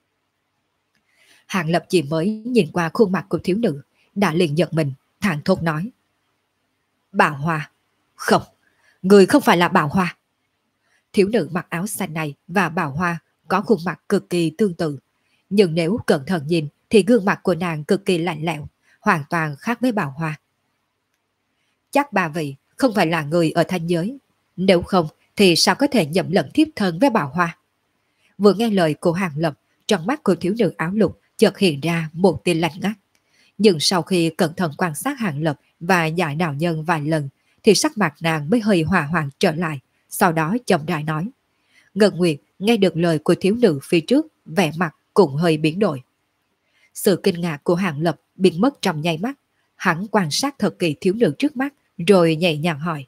Hàng Lập chỉ mới nhìn qua khuôn mặt của thiếu nữ, đã liền giật mình, thản thốt nói. Bảo Hoa. Không, người không phải là Bảo Hoa. Thiếu nữ mặc áo xanh này và Bảo Hoa có khuôn mặt cực kỳ tương tự, nhưng nếu cẩn thận nhìn thì gương mặt của nàng cực kỳ lạnh lẽo, hoàn toàn khác với Bảo Hoa. Chắc bà vị không phải là người ở thanh giới, nếu không thì sao có thể nhầm lẫn thiếp thân với Bảo Hoa. Vừa nghe lời của Hàng Lập, trong mắt của thiếu nữ áo lục chợt hiện ra một tia lạnh ngắt. Nhưng sau khi cẩn thận quan sát Hàng Lập và Giải Đạo Nhân vài lần, thì sắc mặt nàng mới hơi hòa hoãn trở lại, sau đó chậm rãi nói. Ngân Nguyệt nghe được lời của thiếu nữ phía trước, vẻ mặt cũng hơi biến đổi. Sự kinh ngạc của Hàng Lập biến mất trong nháy mắt, hắn quan sát thật kỳ thiếu nữ trước mắt, rồi nhẹ nhàng hỏi.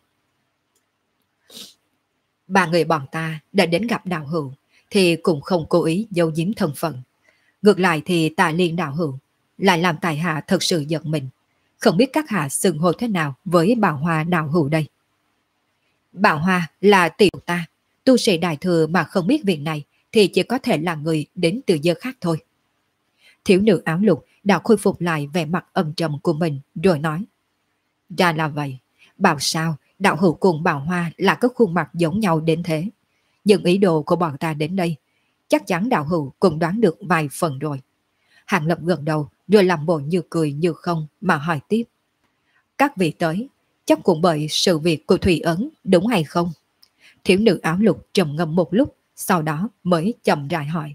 Ba người bọn ta đã đến gặp đạo hữu, thì cũng không cố ý giấu giếm thân phận. Ngược lại thì Tà Liên đạo hữu lại làm tại hạ thật sự giận mình. Không biết các hạ xưng hô thế nào với Bảo Hoa đạo hữu đây. Bảo Hoa là tiểu ta, tu sĩ đại thừa mà không biết việc này thì chỉ có thể là người đến từ giới khác thôi. Thiếu nữ áo lục đã khôi phục lại vẻ mặt âm trầm của mình rồi nói. Ra là vậy, bảo sao đạo hữu cùng Bảo Hoa là có khuôn mặt giống nhau đến thế. Nhưng ý đồ của bọn ta đến đây, chắc chắn đạo hữu cũng đoán được vài phần rồi. Hàng Lập gật đầu rồi làm bộ như cười như không mà hỏi tiếp. Các vị tới, chắc cũng bởi sự việc của Thủy Ấn đúng hay không? Thiếu nữ áo lục trầm ngâm một lúc, sau đó mới chậm rãi hỏi.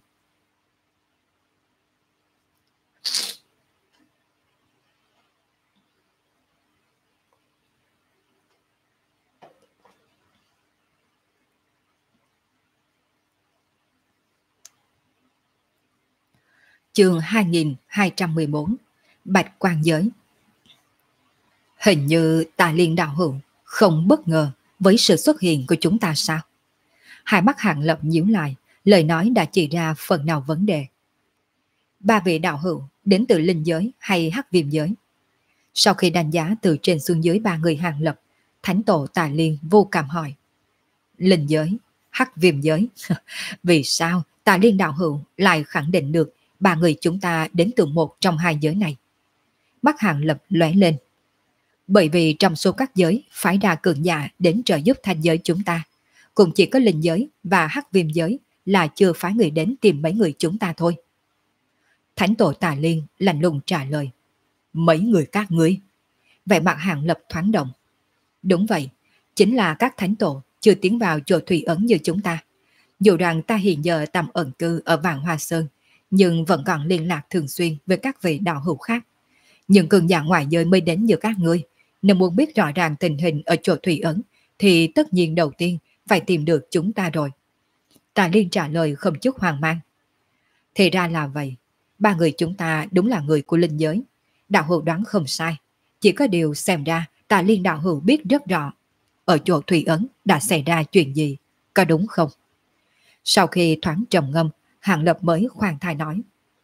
Chương 2214 Bạch Quang Giới. Hình như Tà Liên đạo hữu không bất ngờ với sự xuất hiện của chúng ta sao? Hai mắt Hàng Lập nhíu lại, lời nói đã chỉ ra phần nào vấn đề. Ba vị đạo hữu đến từ linh giới hay hắc viêm giới? Sau khi đánh giá từ trên xuống dưới ba người Hàng Lập, Thánh tổ Tà Liên vô cảm hỏi. Linh giới, hắc viêm giới. Vì sao Tà Liên đạo hữu lại khẳng định được ba người chúng ta đến từ một trong hai giới này? Mắt Hàng Lập lóe lên. Bởi vì trong số các giới phái ra cường giả đến trợ giúp thanh giới chúng ta, cũng chỉ có linh giới và hắc viêm giới là chưa phái người đến tìm mấy người chúng ta thôi. Thánh tổ Tà Liên lạnh lùng trả lời. Mấy người các ngươi? Vẻ mặt Hàng Lập thoáng động. Đúng vậy, chính là các thánh tổ chưa tiến vào chỗ thủy ấn như chúng ta. Dù rằng ta hiện giờ tạm ẩn cư ở Vạn Hoa Sơn, nhưng vẫn còn liên lạc thường xuyên với các vị đạo hữu khác. Nhưng cường giả ngoại giới mới đến như các ngươi, nếu muốn biết rõ ràng tình hình ở chỗ thủy ấn, thì tất nhiên đầu tiên phải tìm được chúng ta rồi. Tà Liên trả lời không chút hoang mang. Thì ra là vậy, ba người chúng ta đúng là người của linh giới. Đạo hữu đoán không sai, chỉ có điều xem ra Tà Liên đạo hữu biết rất rõ ở chỗ thủy ấn đã xảy ra chuyện gì, có đúng không? Sau khi thoáng trầm ngâm, Hàng Lập mới khoan thai nói.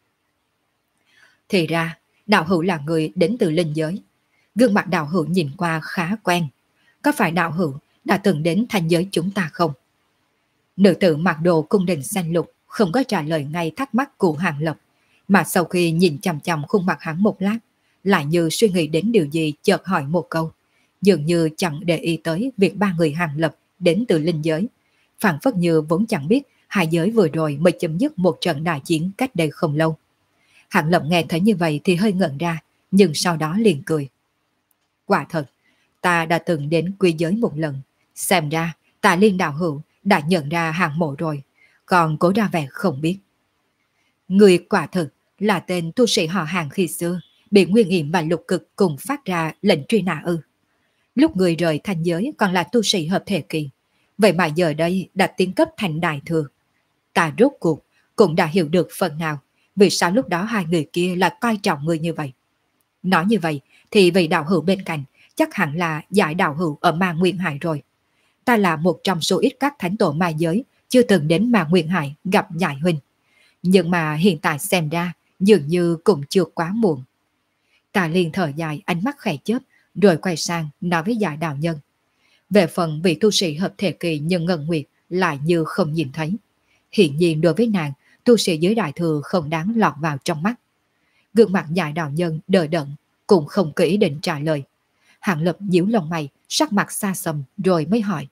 Thì ra, đạo hữu là người đến từ linh giới. Gương mặt đạo hữu nhìn qua khá quen. Có phải đạo hữu đã từng đến thanh giới chúng ta không? Nữ tử mặc đồ cung đình xanh lục không có trả lời ngay thắc mắc của Hàng Lập, mà sau khi nhìn chằm chằm khuôn mặt hắn một lát, lại như suy nghĩ đến điều gì chợt hỏi một câu, dường như chẳng để ý tới việc ba người Hàng Lập đến từ linh giới, phảng phất như vốn chẳng biết hai giới vừa rồi mới chấm dứt một trận đại chiến cách đây không lâu. Hàng Lập nghe thấy như vậy thì hơi ngẩn ra, nhưng sau đó liền cười. Quả thật, ta đã từng đến quy giới một lần, xem ra Tà Liên đạo hữu đã nhận ra Hàng mộ rồi, còn cố ra vẻ không biết. Người quả thực là tên tu sĩ họ Hàng khi xưa, bị Nguyên Hiểm và Lục Cực cùng phát ra lệnh truy nã ư? Lúc người rời thanh giới còn là tu sĩ hợp thể kỳ, vậy mà giờ đây đã tiến cấp thành đại thừa. Ta rốt cuộc cũng đã hiểu được phần nào vì sao lúc đó hai người kia là coi trọng người như vậy. Nói như vậy thì vị đạo hữu bên cạnh chắc hẳn là Giải đạo hữu ở Ma Nguyên Hải rồi. Ta là một trong số ít các thánh tổ ma giới chưa từng đến Ma Nguyên Hải gặp Giải huynh. Nhưng mà hiện tại xem ra dường như cũng chưa quá muộn. Ta liền thở dài, ánh mắt khẽ chớp, rồi quay sang nói với Giải đạo nhân. Về phần vị tu sĩ hợp thể kỳ nhưng Ngân Nguyệt lại như không nhìn thấy. Hiện nhiên đối với nàng, tu sĩ giới đại thừa không đáng lọt vào trong mắt. Gương mặt Giải đạo nhân đờ đẫn, cũng không kỹ định trả lời. Hàng Lập nhíu lông mày, sắc mặt xa xăm rồi mới hỏi.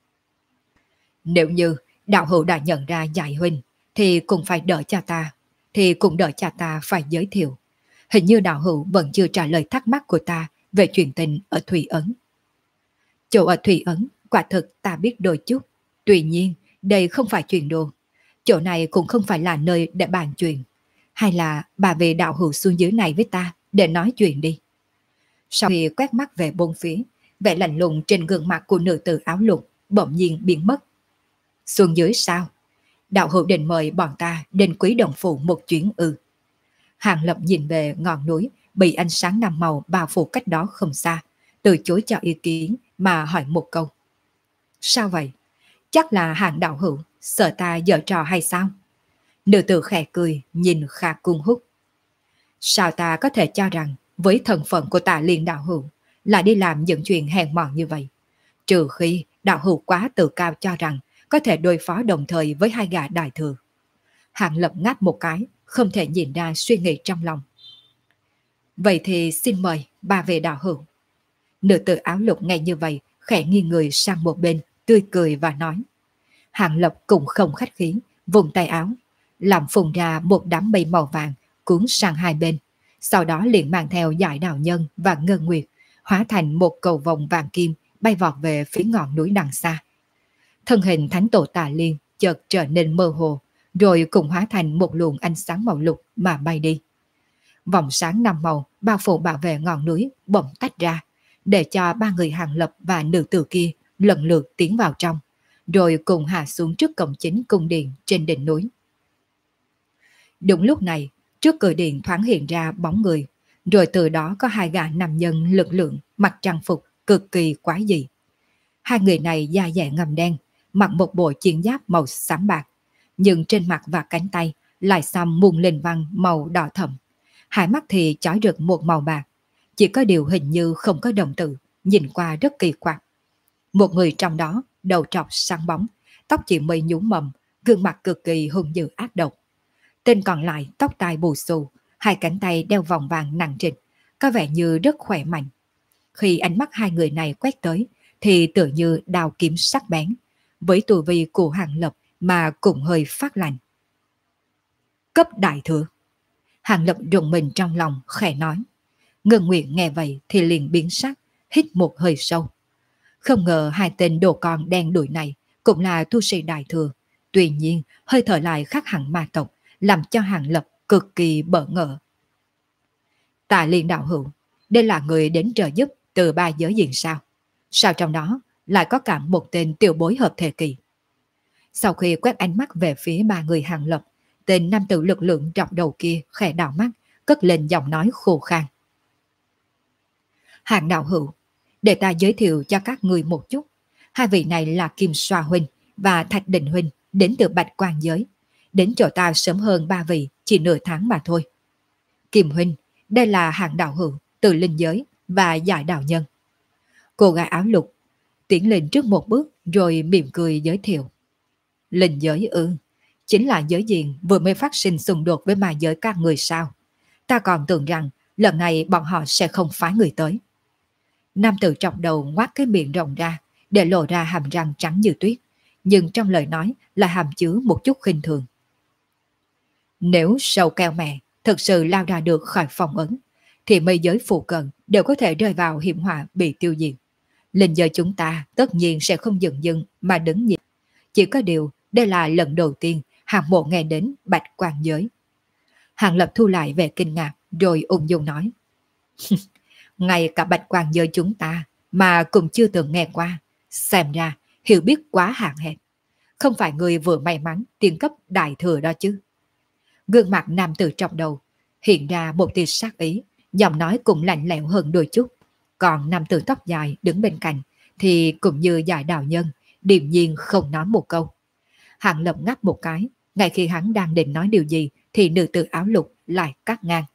Nếu như đạo hữu đã nhận ra Giải huynh, thì cũng phải đợi cha ta, thì cũng đợi cha ta phải giới thiệu. Hình như đạo hữu vẫn chưa trả lời thắc mắc của ta về chuyện tình ở Thủy Ấn. Chỗ ở Thủy Ấn, quả thực ta biết đôi chút. Tuy nhiên, đây không phải chuyện đùa. Chỗ này cũng không phải là nơi để bàn chuyện. Hay là bà về đạo hữu xuống dưới này với ta để nói chuyện đi. Sau khi quét mắt về bốn phía, vẻ lạnh lùng trên gương mặt của nữ tử áo lục bỗng nhiên biến mất. Xuống dưới sao? Đạo hữu định mời bọn ta đến Quý Đồng Phủ một chuyến ư? Hàng Lập nhìn về ngọn núi bị ánh sáng năm màu bao phủ cách đó không xa, từ chối cho ý kiến mà hỏi một câu. Sao vậy? Chắc là Hàng đạo hữu sợ ta giở trò hay sao? Nữ tử khẽ cười nhìn Kha Cung Húc. Sao ta có thể cho rằng với thân phận của Tạ Liên đạo hữu là đi làm những chuyện hèn mọn như vậy? Trừ khi đạo hữu quá tự cao cho rằng có thể đối phó đồng thời với hai gã đại thừa. Hàng Lập ngáp một cái, không thể nhìn ra suy nghĩ trong lòng. Vậy thì xin mời ba vị đạo hữu. Nữ tử áo lục nghe như vậy, khẽ nghiêng người sang một bên, tươi cười và nói. Hàng Lập cũng không khách khí, vùng tay áo, làm phùng ra một đám mây màu vàng cuốn sang hai bên. Sau đó liền mang theo Giải Đạo Nhân và Ngân Nguyệt, hóa thành một cầu vòng vàng kim bay vọt về phía ngọn núi đằng xa. Thân hình thánh tổ Tà Liên chợt trở nên mơ hồ, rồi cùng hóa thành một luồng ánh sáng màu lục mà bay đi. Vòng sáng năm màu bao phủ bảo vệ ngọn núi bỗng tách ra, để cho ba người Hàng Lập và nữ tử kia lần lượt tiến vào trong, rồi cùng hạ xuống trước cổng chính cung điện trên đỉnh núi. Đúng lúc này, trước cửa điện thoáng hiện ra bóng người, rồi từ đó có hai gã nam nhân lực lượng mặc trang phục cực kỳ quái dị. Hai người này da dẻ ngầm đen, mặc một bộ chiến giáp màu xám bạc, nhưng trên mặt và cánh tay lại xăm muôn linh văn màu đỏ thẫm. Hai mắt thì chói rực một màu bạc, chỉ có điều hình như không có đồng tử, nhìn qua rất kỳ quặc. Một người trong đó đầu trọc sáng bóng, tóc chỉ mây nhúm mầm, gương mặt cực kỳ hung dữ ác độc. Tên còn lại tóc tai bù xù, hai cánh tay đeo vòng vàng nặng trịch, có vẻ như rất khỏe mạnh. Khi ánh mắt hai người này quét tới, thì tựa như đao kiếm sắc bén, với tu vi của Hàng Lập mà cũng hơi phát lạnh. Cấp đại thừa. Hàng Lập rùng mình trong lòng, khẽ nói. Ngân Nguyệt nghe vậy thì liền biến sắc, hít một hơi sâu. Không ngờ hai tên đồ con đen đuổi này cũng là tu sĩ đại thừa. Tuy nhiên, hơi thở lại khác hẳn ma tộc, làm cho Hàng Lập cực kỳ bỡ ngỡ. Tạ Liên đạo hữu, đây là người đến trợ giúp từ ba giới diện sao? Sao trong đó lại có cả một tên tiểu bối hợp thể kỳ? Sau khi quét ánh mắt về phía ba người Hàng Lập, tên nam tử lực lượng trọng đầu kia khẽ đảo mắt, cất lên giọng nói khô khan. Hàng đạo hữu, để ta giới thiệu cho các người một chút. Hai vị này là Kim Xoa Huynh và Thạch Đình Huynh, đến từ Bạch Quan giới. Đến chỗ ta sớm hơn ba vị, chỉ nửa tháng mà thôi. Kim Huynh, đây là Hàng đạo hữu từ Linh giới và Giải Đạo Nhân. Cô gái áo lục tiến lên trước một bước rồi mỉm cười giới thiệu. Linh giới ư? Chính là giới diện vừa mới phát sinh xung đột với ma giới các người sao? Ta còn tưởng rằng lần này bọn họ sẽ không phái người tới. Nam tử trọng đầu ngoác cái miệng rộng ra để lộ ra hàm răng trắng như tuyết, nhưng trong lời nói là hàm chứa một chút khinh thường. Nếu sâu keo mẹ thực sự lao ra được khỏi phòng ấn, thì mấy giới phụ cận đều có thể rơi vào hiểm họa bị tiêu diệt. Linh giới chúng ta tất nhiên sẽ không dừng dừng mà đứng nhìn. Chỉ có điều đây là lần đầu tiên Hàng Mộ nghe đến Bạch Quan giới. Hàng Lập thu lại vẻ kinh ngạc rồi ung dung nói. Ngay cả Bạch Quan giới chúng ta mà cũng chưa từng nghe qua. Xem ra hiểu biết quá hạn hẹp. Không phải người vừa may mắn tiên cấp đại thừa đó chứ. Gương mặt nam tử trọng đầu hiện ra một tia sát ý, giọng nói cũng lạnh lẽo hơn đôi chút. Còn nam tử tóc dài đứng bên cạnh thì cũng như Giải Đạo Nhân, điềm nhiên không nói một câu. Hàng Lập ngáp một cái, ngay khi hắn đang định nói điều gì thì nữ tử áo lục lại cắt ngang.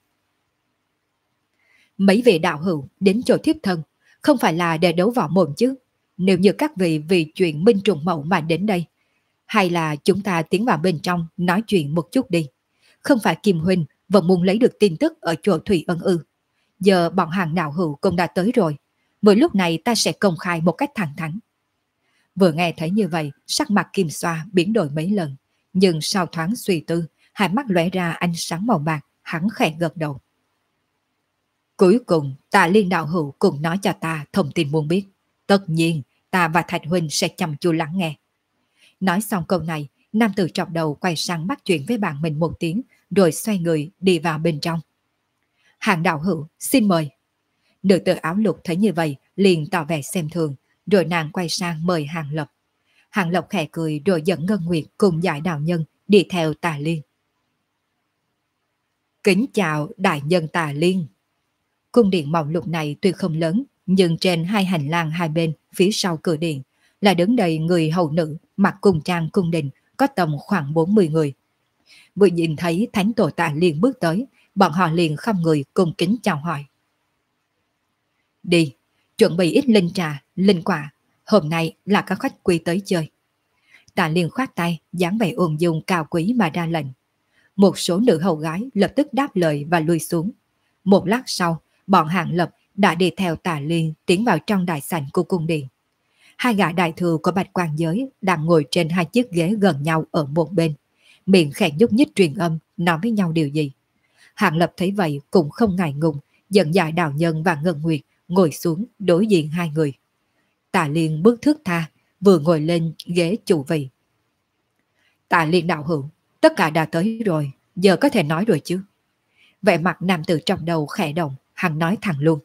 Mấy vị đạo hữu đến chỗ thiếp thân, không phải là để đấu võ mồm chứ? Nếu như các vị vì chuyện Minh Trùng Mậu mà đến đây, hay là chúng ta tiến vào bên trong nói chuyện một chút đi. Không phải Kim Huynh vẫn muốn lấy được tin tức ở chỗ Thủy Ân ư? Giờ bọn Hàng đạo hữu cũng đã tới rồi. Mỗi lúc này ta sẽ công khai một cách thẳng thắn. Vừa nghe thấy như vậy, sắc mặt Kim Xoa biến đổi mấy lần. Nhưng sau thoáng suy tư, hai mắt lóe ra ánh sáng màu bạc, hắn khẽ gật đầu. Cuối cùng, Tạ Liên đạo hữu cùng nói cho ta thông tin muốn biết. Tất nhiên, ta và Thạch Huynh sẽ chăm chú lắng nghe. Nói xong câu này, nam tử trọng đầu quay sang bắt chuyện với bạn mình một tiếng, rồi xoay người đi vào bên trong. Hàng đạo hữu, xin mời. Nữ tử áo lục thấy như vậy, liền tỏ vẻ xem thường, rồi nàng quay sang mời Hàng Lập. Hàng Lập khẽ cười rồi dẫn Ngân Nguyệt cùng giải đạo nhân đi theo Tà Liên. Kính chào đại nhân Tà Liên. Cung điện màu lục này tuy không lớn, nhưng trên hai hành lang hai bên phía sau cửa điện là đứng đầy người hầu nữ mặc cung trang cung đình, có tầm khoảng 40 người. Vừa nhìn thấy thánh tổ Tà Liên bước tới, bọn họ liền không người cung kính chào hỏi. Đi, chuẩn bị ít linh trà, linh quả, hôm nay là có khách quý tới chơi. Tà Liên khoát tay, dáng vẻ ung dung cao quý mà ra lệnh. Một số nữ hầu gái lập tức đáp lời và lui xuống. Một lát sau, bọn Hàng Lập đã đi theo Tà Liên tiến vào trong đại sảnh của cung điện. Hai gã đại thừa của Bạch Quan giới đang ngồi trên hai chiếc ghế gần nhau ở một bên, miệng khẽ nhúc nhích truyền âm nói với nhau điều gì. Hàng Lập thấy vậy cũng không ngại ngùng, dẫn giải đạo nhân và Ngân Nguyệt ngồi xuống đối diện hai người. Tà Liên bước thước tha, vừa ngồi lên ghế chủ vị. Tà Liên đạo hữu, tất cả đã tới rồi, giờ có thể nói rồi chứ? Vẻ mặt nam tử trong đầu khẽ động, hắn nói thẳng luôn.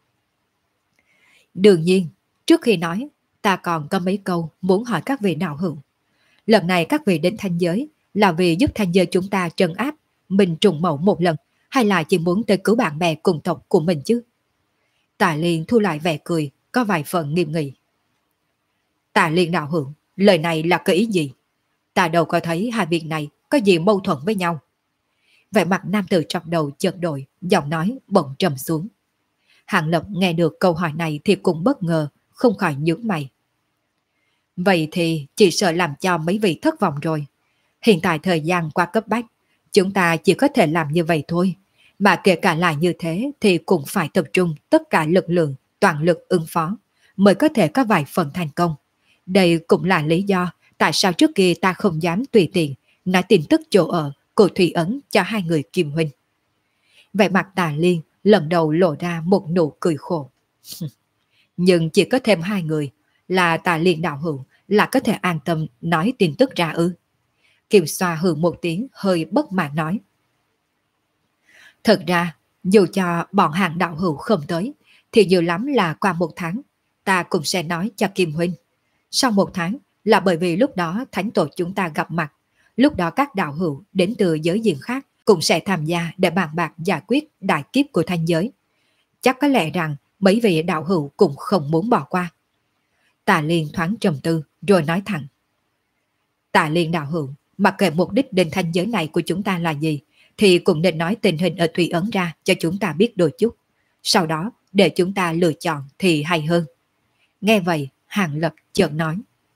Đương nhiên, trước khi nói, ta còn có mấy câu muốn hỏi các vị đạo hữu. Lần này các vị đến Thanh Giới là vì giúp Thanh Giới chúng ta trấn áp mình trùng mẫu một lần, hay là chỉ muốn tới cứu bạn bè cùng tộc của mình chứ? Tà Liên thu lại vẻ cười, có vài phần nghiêm nghị. Tà Liên đạo hữu, lời này là cái ý gì? Ta đâu có thấy hai việc này có gì mâu thuẫn với nhau. Vẻ mặt nam tử trong đầu chợt đổi, giọng nói bỗng trầm xuống. Hàng Lập nghe được câu hỏi này thì cũng bất ngờ, không khỏi nhướng mày. Vậy thì chỉ sợ làm cho mấy vị thất vọng rồi. Hiện tại thời gian qua cấp bách, chúng ta chỉ có thể làm như vậy thôi. Mà kể cả là như thế thì cũng phải tập trung tất cả lực lượng, toàn lực ứng phó, mới có thể có vài phần thành công. Đây cũng là lý do tại sao trước kia ta không dám tùy tiện nói tin tức chỗ ở của Thủy Ấn cho hai người Kim huynh. Vẻ mặt Tà Liên lần đầu lộ ra một nụ cười khổ. Nhưng chỉ có thêm hai người là Tà Liên đạo hữu là có thể an tâm nói tin tức ra ư? Kim Xoa hừ một tiếng hơi bất mãn nói. Thật ra, dù cho bọn Hàng đạo hữu không tới, thì nhiều lắm là qua một tháng, ta cũng sẽ nói cho Kim huynh. Sau một tháng là bởi vì lúc đó thánh tổ chúng ta gặp mặt, lúc đó các đạo hữu đến từ giới diện khác cũng sẽ tham gia để bàn bạc giải quyết đại kiếp của thanh giới. Chắc có lẽ rằng mấy vị đạo hữu cũng không muốn bỏ qua. Tà Liên thoáng trầm tư rồi nói thẳng. Tà Liên đạo hữu, mặc kệ mục đích đến thanh giới này của chúng ta là gì, thì cũng nên nói tình hình ở Thủy Ấn ra cho chúng ta biết đôi chút. Sau đó để chúng ta lựa chọn thì hay hơn. Nghe vậy, Hàng Lập chợt nói.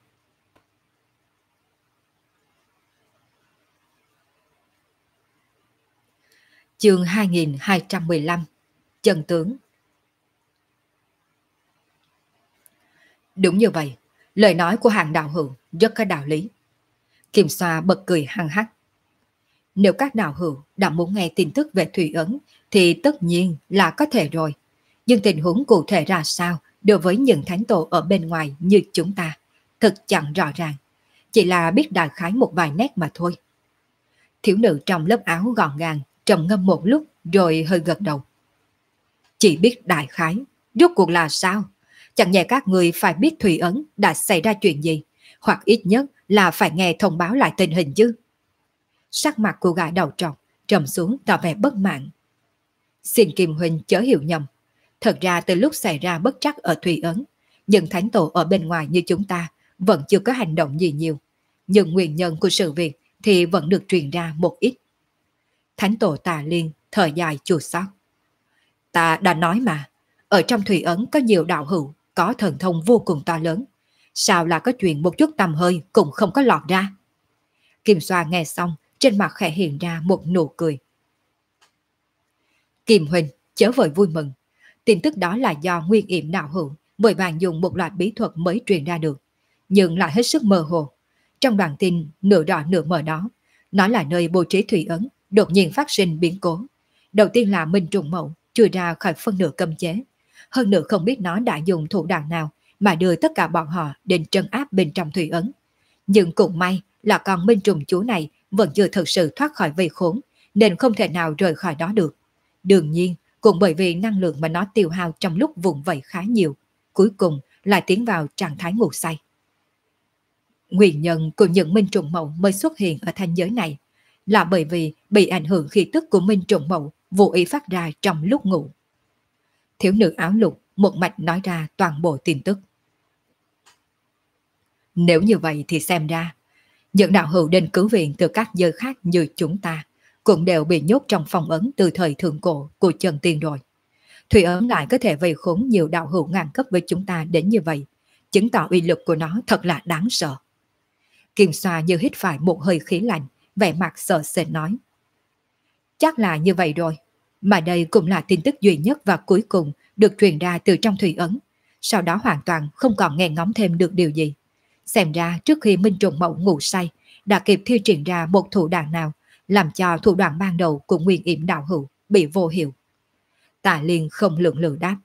Chương 2215 Chân tướng. Đúng như vậy, lời nói của Hàng đạo hữu rất có đạo lý. Kim Xoa bật cười hăng hắc. Nếu các đạo hữu đã muốn nghe tin tức về Thủy Ấn thì tất nhiên là có thể rồi. Nhưng tình huống cụ thể ra sao đối với những thánh tổ ở bên ngoài như chúng ta thật chẳng rõ ràng. Chỉ là biết đại khái một vài nét mà thôi. Thiếu nữ trong lớp áo gọn gàng trầm ngâm một lúc rồi hơi gật đầu. Chỉ biết đại khái, rốt cuộc là sao? Chẳng nhẽ các người phải biết Thủy Ấn đã xảy ra chuyện gì, hoặc ít nhất là phải nghe thông báo lại tình hình chứ. Sắc mặt của gã đầu trọc trầm xuống tỏ vẻ bất mãn. Xin Kim huynh chớ hiểu nhầm. Thật ra từ lúc xảy ra bất trắc ở Thủy Ấn, những thánh tổ ở bên ngoài như chúng ta vẫn chưa có hành động gì nhiều. Nhưng nguyên nhân của sự việc thì vẫn được truyền ra một ít. Thánh tổ Tà Liên thở dài chua xót. Ta đã nói mà, ở trong Thủy Ấn có nhiều đạo hữu, có thần thông vô cùng to lớn. Sao là có chuyện một chút tầm hơi cũng không có lọt ra? Kim Xoa nghe xong, trên mặt khẽ hiện ra một nụ cười. Kim huynh, chớ vội vui mừng. Tin tức đó là do Nguyên Yểm đạo hữu vội vàng dùng một loại bí thuật mới truyền ra được, nhưng lại hết sức mơ hồ. Trong đoạn tin nửa đỏ nửa mờ đó, nó là nơi bố trí Thủy Ấn đột nhiên phát sinh biến cố. Đầu tiên là Minh Trùng Mẫu chui ra khỏi phân nửa cấm chế. Hơn nữa không biết nó đã dùng thủ đoạn nào mà đưa tất cả bọn họ đến trấn áp bên trong Thủy Ấn. Nhưng cũng may là con Minh Trùng chúa này vẫn chưa thực sự thoát khỏi vây khốn, nên không thể nào rời khỏi đó được. Đương nhiên, cũng bởi vì năng lượng mà nó tiêu hao trong lúc vùng vẫy khá nhiều, cuối cùng lại tiến vào trạng thái ngủ say. Nguyên nhân của những minh trùng mẫu mới xuất hiện ở thanh giới này là bởi vì bị ảnh hưởng khí tức của minh trùng mẫu vô ý phát ra trong lúc ngủ. Thiếu nữ áo lục một mạch nói ra toàn bộ tin tức. Nếu như vậy thì xem ra, những đạo hữu đến cứu viện từ các giới khác như chúng ta cũng đều bị nhốt trong phòng ấn từ thời thượng cổ của Trần Tiên rồi. Thủy ấn lại có thể vây khốn nhiều đạo hữu ngang cấp với chúng ta đến như vậy, chứng tỏ uy lực của nó thật là đáng sợ. Kim Xoa như hít phải một hơi khí lạnh, vẻ mặt sợ sệt nói. Chắc là như vậy rồi, mà đây cũng là tin tức duy nhất và cuối cùng được truyền ra từ trong thủy ấn, sau đó hoàn toàn không còn nghe ngóng thêm được điều gì. Xem ra trước khi Minh Trùng Mẫu ngủ say, đã kịp thi triển ra một thủ đoạn nào, làm cho thủ đoạn ban đầu của Nguyên Yểm đạo hữu bị vô hiệu. Tạ Liên không lượng lự đáp.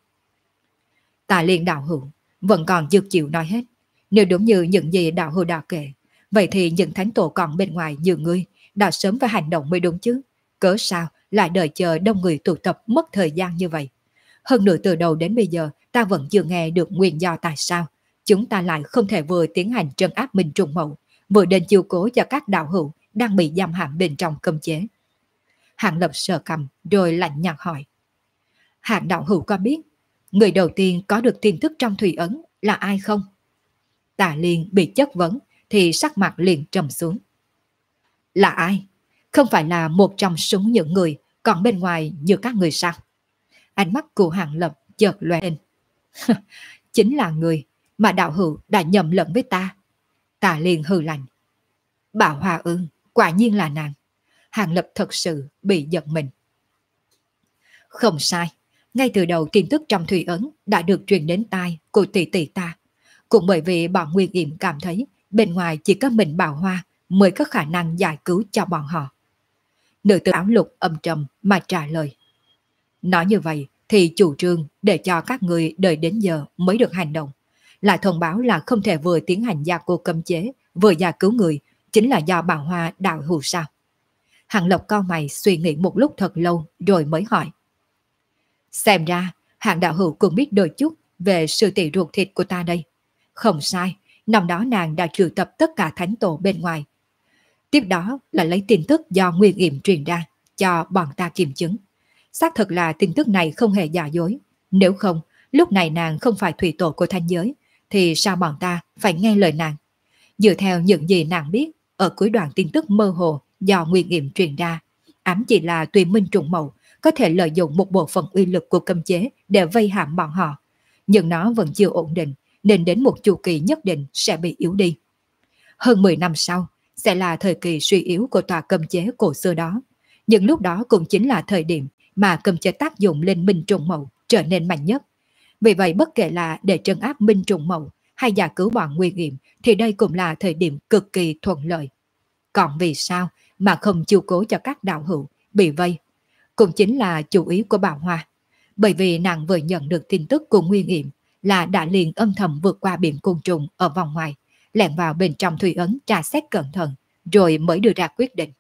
Tạ Liên đạo hữu vẫn còn dược chịu nói hết. Nếu đúng như những gì đạo hữu đã kể, vậy thì những thánh tổ còn bên ngoài như ngươi đã sớm phải hành động mới đúng chứ. Cớ sao lại đợi chờ đông người tụ tập mất thời gian như vậy? Hơn nữa từ đầu đến bây giờ ta vẫn chưa nghe được nguyên do tại sao chúng ta lại không thể vừa tiến hành trấn áp Minh Trùng Mẫu, vừa đến chiều cố cho các đạo hữu đang bị giam hãm bên trong cấm chế. Hạng Lập sờ cằm rồi lạnh nhạt hỏi. Hạng đạo hữu có biết người đầu tiên có được tin tức trong thủy ấn là ai không? Tạ Liên bị chất vấn thì sắc mặt liền trầm xuống. Là ai? Không phải là một trong số những người còn bên ngoài như các người sao? Ánh mắt của Hạng Lập chợt lóe lên. Chính là người mà đạo hữu đã nhầm lẫn với ta. Tạ Liên hừ lạnh. Bảo Hoa ư, quả nhiên là nàng. Hạng Lập thật sự bị giật mình. Không sai, ngay từ đầu tin tức trong thủy ấn đã được truyền đến tai của tỷ tỷ ta. Cũng bởi vì bọn Nguyên Yểm cảm thấy bên ngoài chỉ có mình Bảo Hoa mới có khả năng giải cứu cho bọn họ. Nữ tử áo lục âm trầm mà trả lời. Nói như vậy thì chủ trương để cho các người đợi đến giờ mới được hành động. Lại thông báo là không thể vừa tiến hành gia cô cấm chế, vừa gia cứu người, chính là do Bảo Hoa đạo hữu sao? Hạng Lộc cau mày suy nghĩ một lúc thật lâu rồi mới hỏi. Xem ra Hạng đạo hữu cũng biết đôi chút về sư tỷ ruột thịt của ta đây. Không sai, năm đó nàng đã triệu tập tất cả thánh tổ bên ngoài. Tiếp đó là lấy tin tức do Nguyên Yểm truyền ra cho bọn ta kiểm chứng. Xác thực là tin tức này không hề giả dối. Nếu không, lúc này nàng không phải thủy tổ của thanh giới, thì sao bọn ta phải nghe lời nàng? Dựa theo những gì nàng biết, ở cuối đoạn tin tức mơ hồ do Nguyên Yểm truyền ra, ám chỉ là Tùy Minh Trùng Mẫu có thể lợi dụng một bộ phận uy lực của cấm chế để vây hãm bọn họ. Nhưng nó vẫn chưa ổn định, nên đến một chu kỳ nhất định sẽ bị yếu đi. Hơn 10 năm sau, sẽ là thời kỳ suy yếu của tòa cấm chế cổ xưa đó. Nhưng lúc đó cũng chính là thời điểm mà cấm chế tác dụng lên Minh Trùng Mẫu trở nên mạnh nhất. Vì vậy bất kể là để trấn áp Minh Trùng Mẫu hay giải cứu bọn Nguyên Yểm thì đây cũng là thời điểm cực kỳ thuận lợi. Còn vì sao mà không chiếu cố cho các đạo hữu bị vây? Cũng chính là chủ ý của Bảo Hoa. Bởi vì nàng vừa nhận được tin tức của Nguyên Yểm là đã liền âm thầm vượt qua biển côn trùng ở vòng ngoài, lẻn vào bên trong thủy ấn tra xét cẩn thận, rồi mới đưa ra quyết định.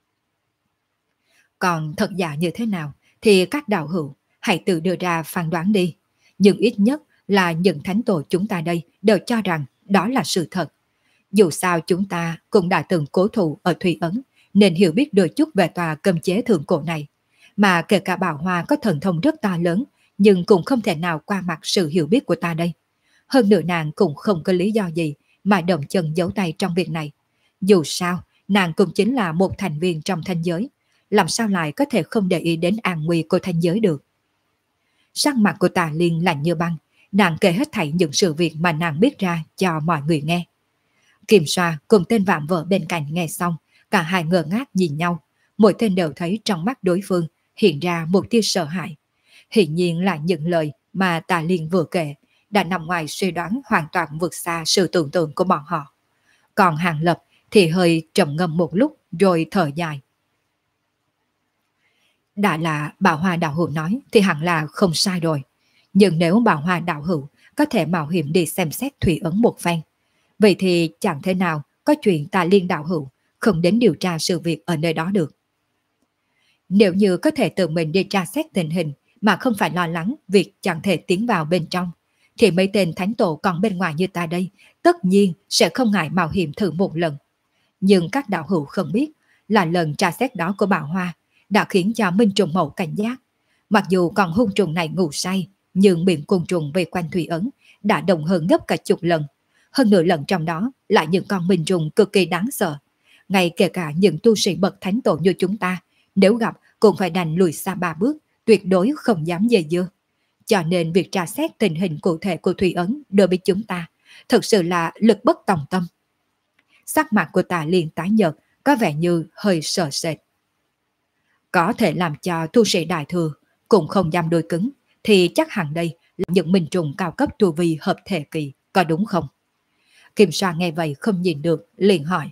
Còn thật giả như thế nào thì các đạo hữu hãy tự đưa ra phán đoán đi. Nhưng ít nhất là những thánh tổ chúng ta đây đều cho rằng đó là sự thật. Dù sao chúng ta cũng đã từng cố thủ ở thủy ấn, nên hiểu biết đôi chút về tòa cấm chế thượng cổ này. Mà kể cả Bảo Hoa có thần thông rất to lớn, nhưng cũng không thể nào qua mặt sự hiểu biết của ta đây. Hơn nữa nàng cũng không có lý do gì mà động chân giấu tay trong việc này. Dù sao, nàng cũng chính là một thành viên trong thanh giới, làm sao lại có thể không để ý đến an nguy của thanh giới được. Sắc mặt của Tạ Liên lạnh như băng, nàng kể hết thảy những sự việc mà nàng biết ra cho mọi người nghe. Kim Xoa cùng tên vạm vỡ bên cạnh nghe xong, cả hai ngơ ngác nhìn nhau, mỗi tên đều thấy trong mắt đối phương hiện ra một tia sợ hãi. Hiển nhiên là những lời mà Tạ Liên vừa kể đã nằm ngoài suy đoán, hoàn toàn vượt xa sự tưởng tượng của bọn họ. Còn Hàng Lập thì hơi trầm ngâm một lúc rồi thở dài. Đã là Bảo Hoa đạo hữu nói thì hẳn là không sai rồi. Nhưng nếu Bảo Hoa đạo hữu có thể mạo hiểm đi xem xét thủy ấn một phen, vậy thì chẳng thể nào có chuyện Tạ Liên đạo hữu không đến điều tra sự việc ở nơi đó được. Nếu như có thể tự mình đi tra xét tình hình mà không phải lo lắng việc chẳng thể tiến vào bên trong, thì mấy tên thánh tổ còn bên ngoài như ta đây tất nhiên sẽ không ngại mạo hiểm thử một lần. Nhưng các đạo hữu không biết là lần tra xét đó của Bảo Hoa đã khiến cho Minh Trùng Mẫu cảnh giác. Mặc dù còn hung trùng này ngủ say, nhưng miệng côn trùng về quanh Thủy Ấn đã đồng hơn gấp cả chục lần. Hơn nửa lần trong đó là những con minh trùng cực kỳ đáng sợ. Ngay kể cả những tu sĩ bậc thánh tổ như chúng ta, nếu gặp cũng phải đành lùi xa 3 bước, tuyệt đối không dám dây dưa. Cho nên việc tra xét tình hình cụ thể của Thủy Ấn đối với chúng ta thực sự là lực bất tòng tâm. Sắc mặt của Tạ Liên tái nhợt, có vẻ như hơi sợ sệt. Có thể làm cho tu sĩ đại thừa cũng không dám đối cứng, thì chắc hẳn đây là những minh trùng cao cấp tu vi hợp thể kỳ, có đúng không? Kim Sa nghe vậy không nhìn được, liền hỏi.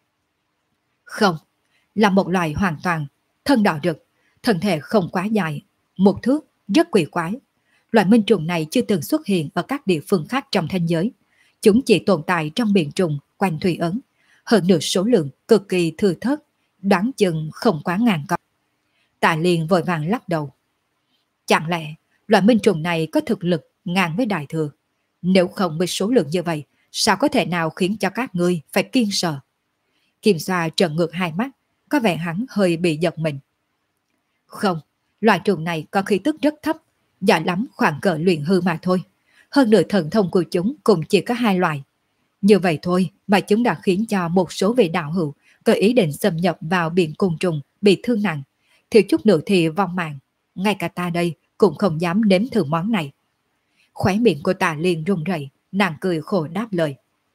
Không, là một loài hoàn toàn thân đỏ rực, thân thể không quá dài, một thước, rất quỷ quái. Loại minh trùng này chưa từng xuất hiện ở các địa phương khác trong thế giới. Chúng chỉ tồn tại trong biển trùng quanh Thủy Ấn, hơn nữa số lượng cực kỳ thưa thớt, đoán chừng không quá ngàn con. Tạ Liên vội vàng lắc đầu. Chẳng lẽ loại minh trùng này có thực lực ngang với đại thừa? Nếu không với số lượng như vậy, sao có thể nào khiến cho các ngươi phải kiêng sợ? Kim Xoa trợn ngược hai mắt, có vẻ hắn hơi bị giật mình. Không, loại trùng này có khí tức rất thấp, giỏi lắm khoảng cỡ luyện hư mà thôi. Hơn nữa thần thông của chúng cũng chỉ có 2 loại. Như vậy thôi mà chúng đã khiến cho một số vị đạo hữu có ý định xâm nhập vào biển côn trùng bị thương nặng, thiếu chút nữa thì vong mạng. Ngay cả ta đây cũng không dám nếm thử món này. Khóe miệng của Tạ Liên run rẩy, nàng cười khổ đáp lời.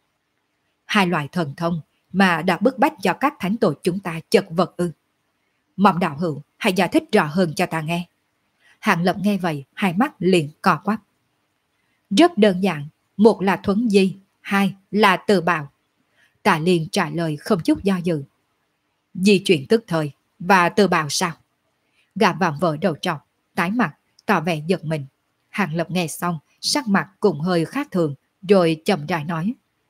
2 loại thần thông mà đã bức bách cho các thánh tổ chúng ta chật vật ư? Mong đạo hữu hãy giải thích rõ hơn cho ta nghe. Hạng Lập nghe vậy, hai mắt liền co quắp. Rất đơn giản, một là thuấn di, 2 là từ bào. Tạ Liên trả lời không chút do dự. Di chuyển tức thời và từ bào sao? Gà vạm vỡ đầu trọc, tái mặt, tỏ vẻ giật mình. Hạng Lập nghe xong, sắc mặt cũng hơi khác thường, rồi chậm rãi nói.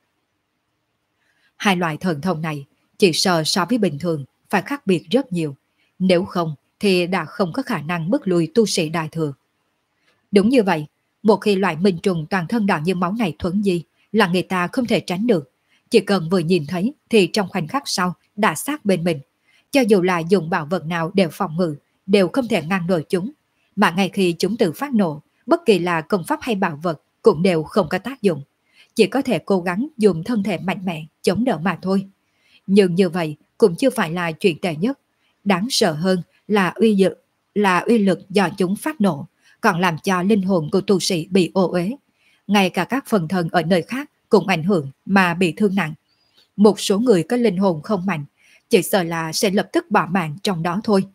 2 loại thần thông này chỉ sợ so với bình thường phải khác biệt rất nhiều. Nếu không thì đã không có khả năng bức lùi tu sĩ đại thừa. Đúng như vậy, một khi loại minh trùng toàn thân đỏ như máu này thuấn di là người ta không thể tránh được. Chỉ cần vừa nhìn thấy thì trong khoảnh khắc sau đã sát bên mình. Cho dù là dùng bảo vật nào đều phòng ngự, đều không thể ngăn nổi chúng. Mà ngay khi chúng tự phát nổ, bất kỳ là công pháp hay bảo vật cũng đều không có tác dụng. Chỉ có thể cố gắng dùng thân thể mạnh mẽ chống đỡ mà thôi. Nhưng như vậy cũng chưa phải là chuyện tệ nhất. Đáng sợ hơn là uy lực do chúng phát nổ, còn làm cho linh hồn của tu sĩ bị ô uế. Ngay cả các phần thân ở nơi khác cũng ảnh hưởng mà bị thương nặng. Một số người có linh hồn không mạnh, chỉ sợ là sẽ lập tức bỏ mạng trong đó thôi.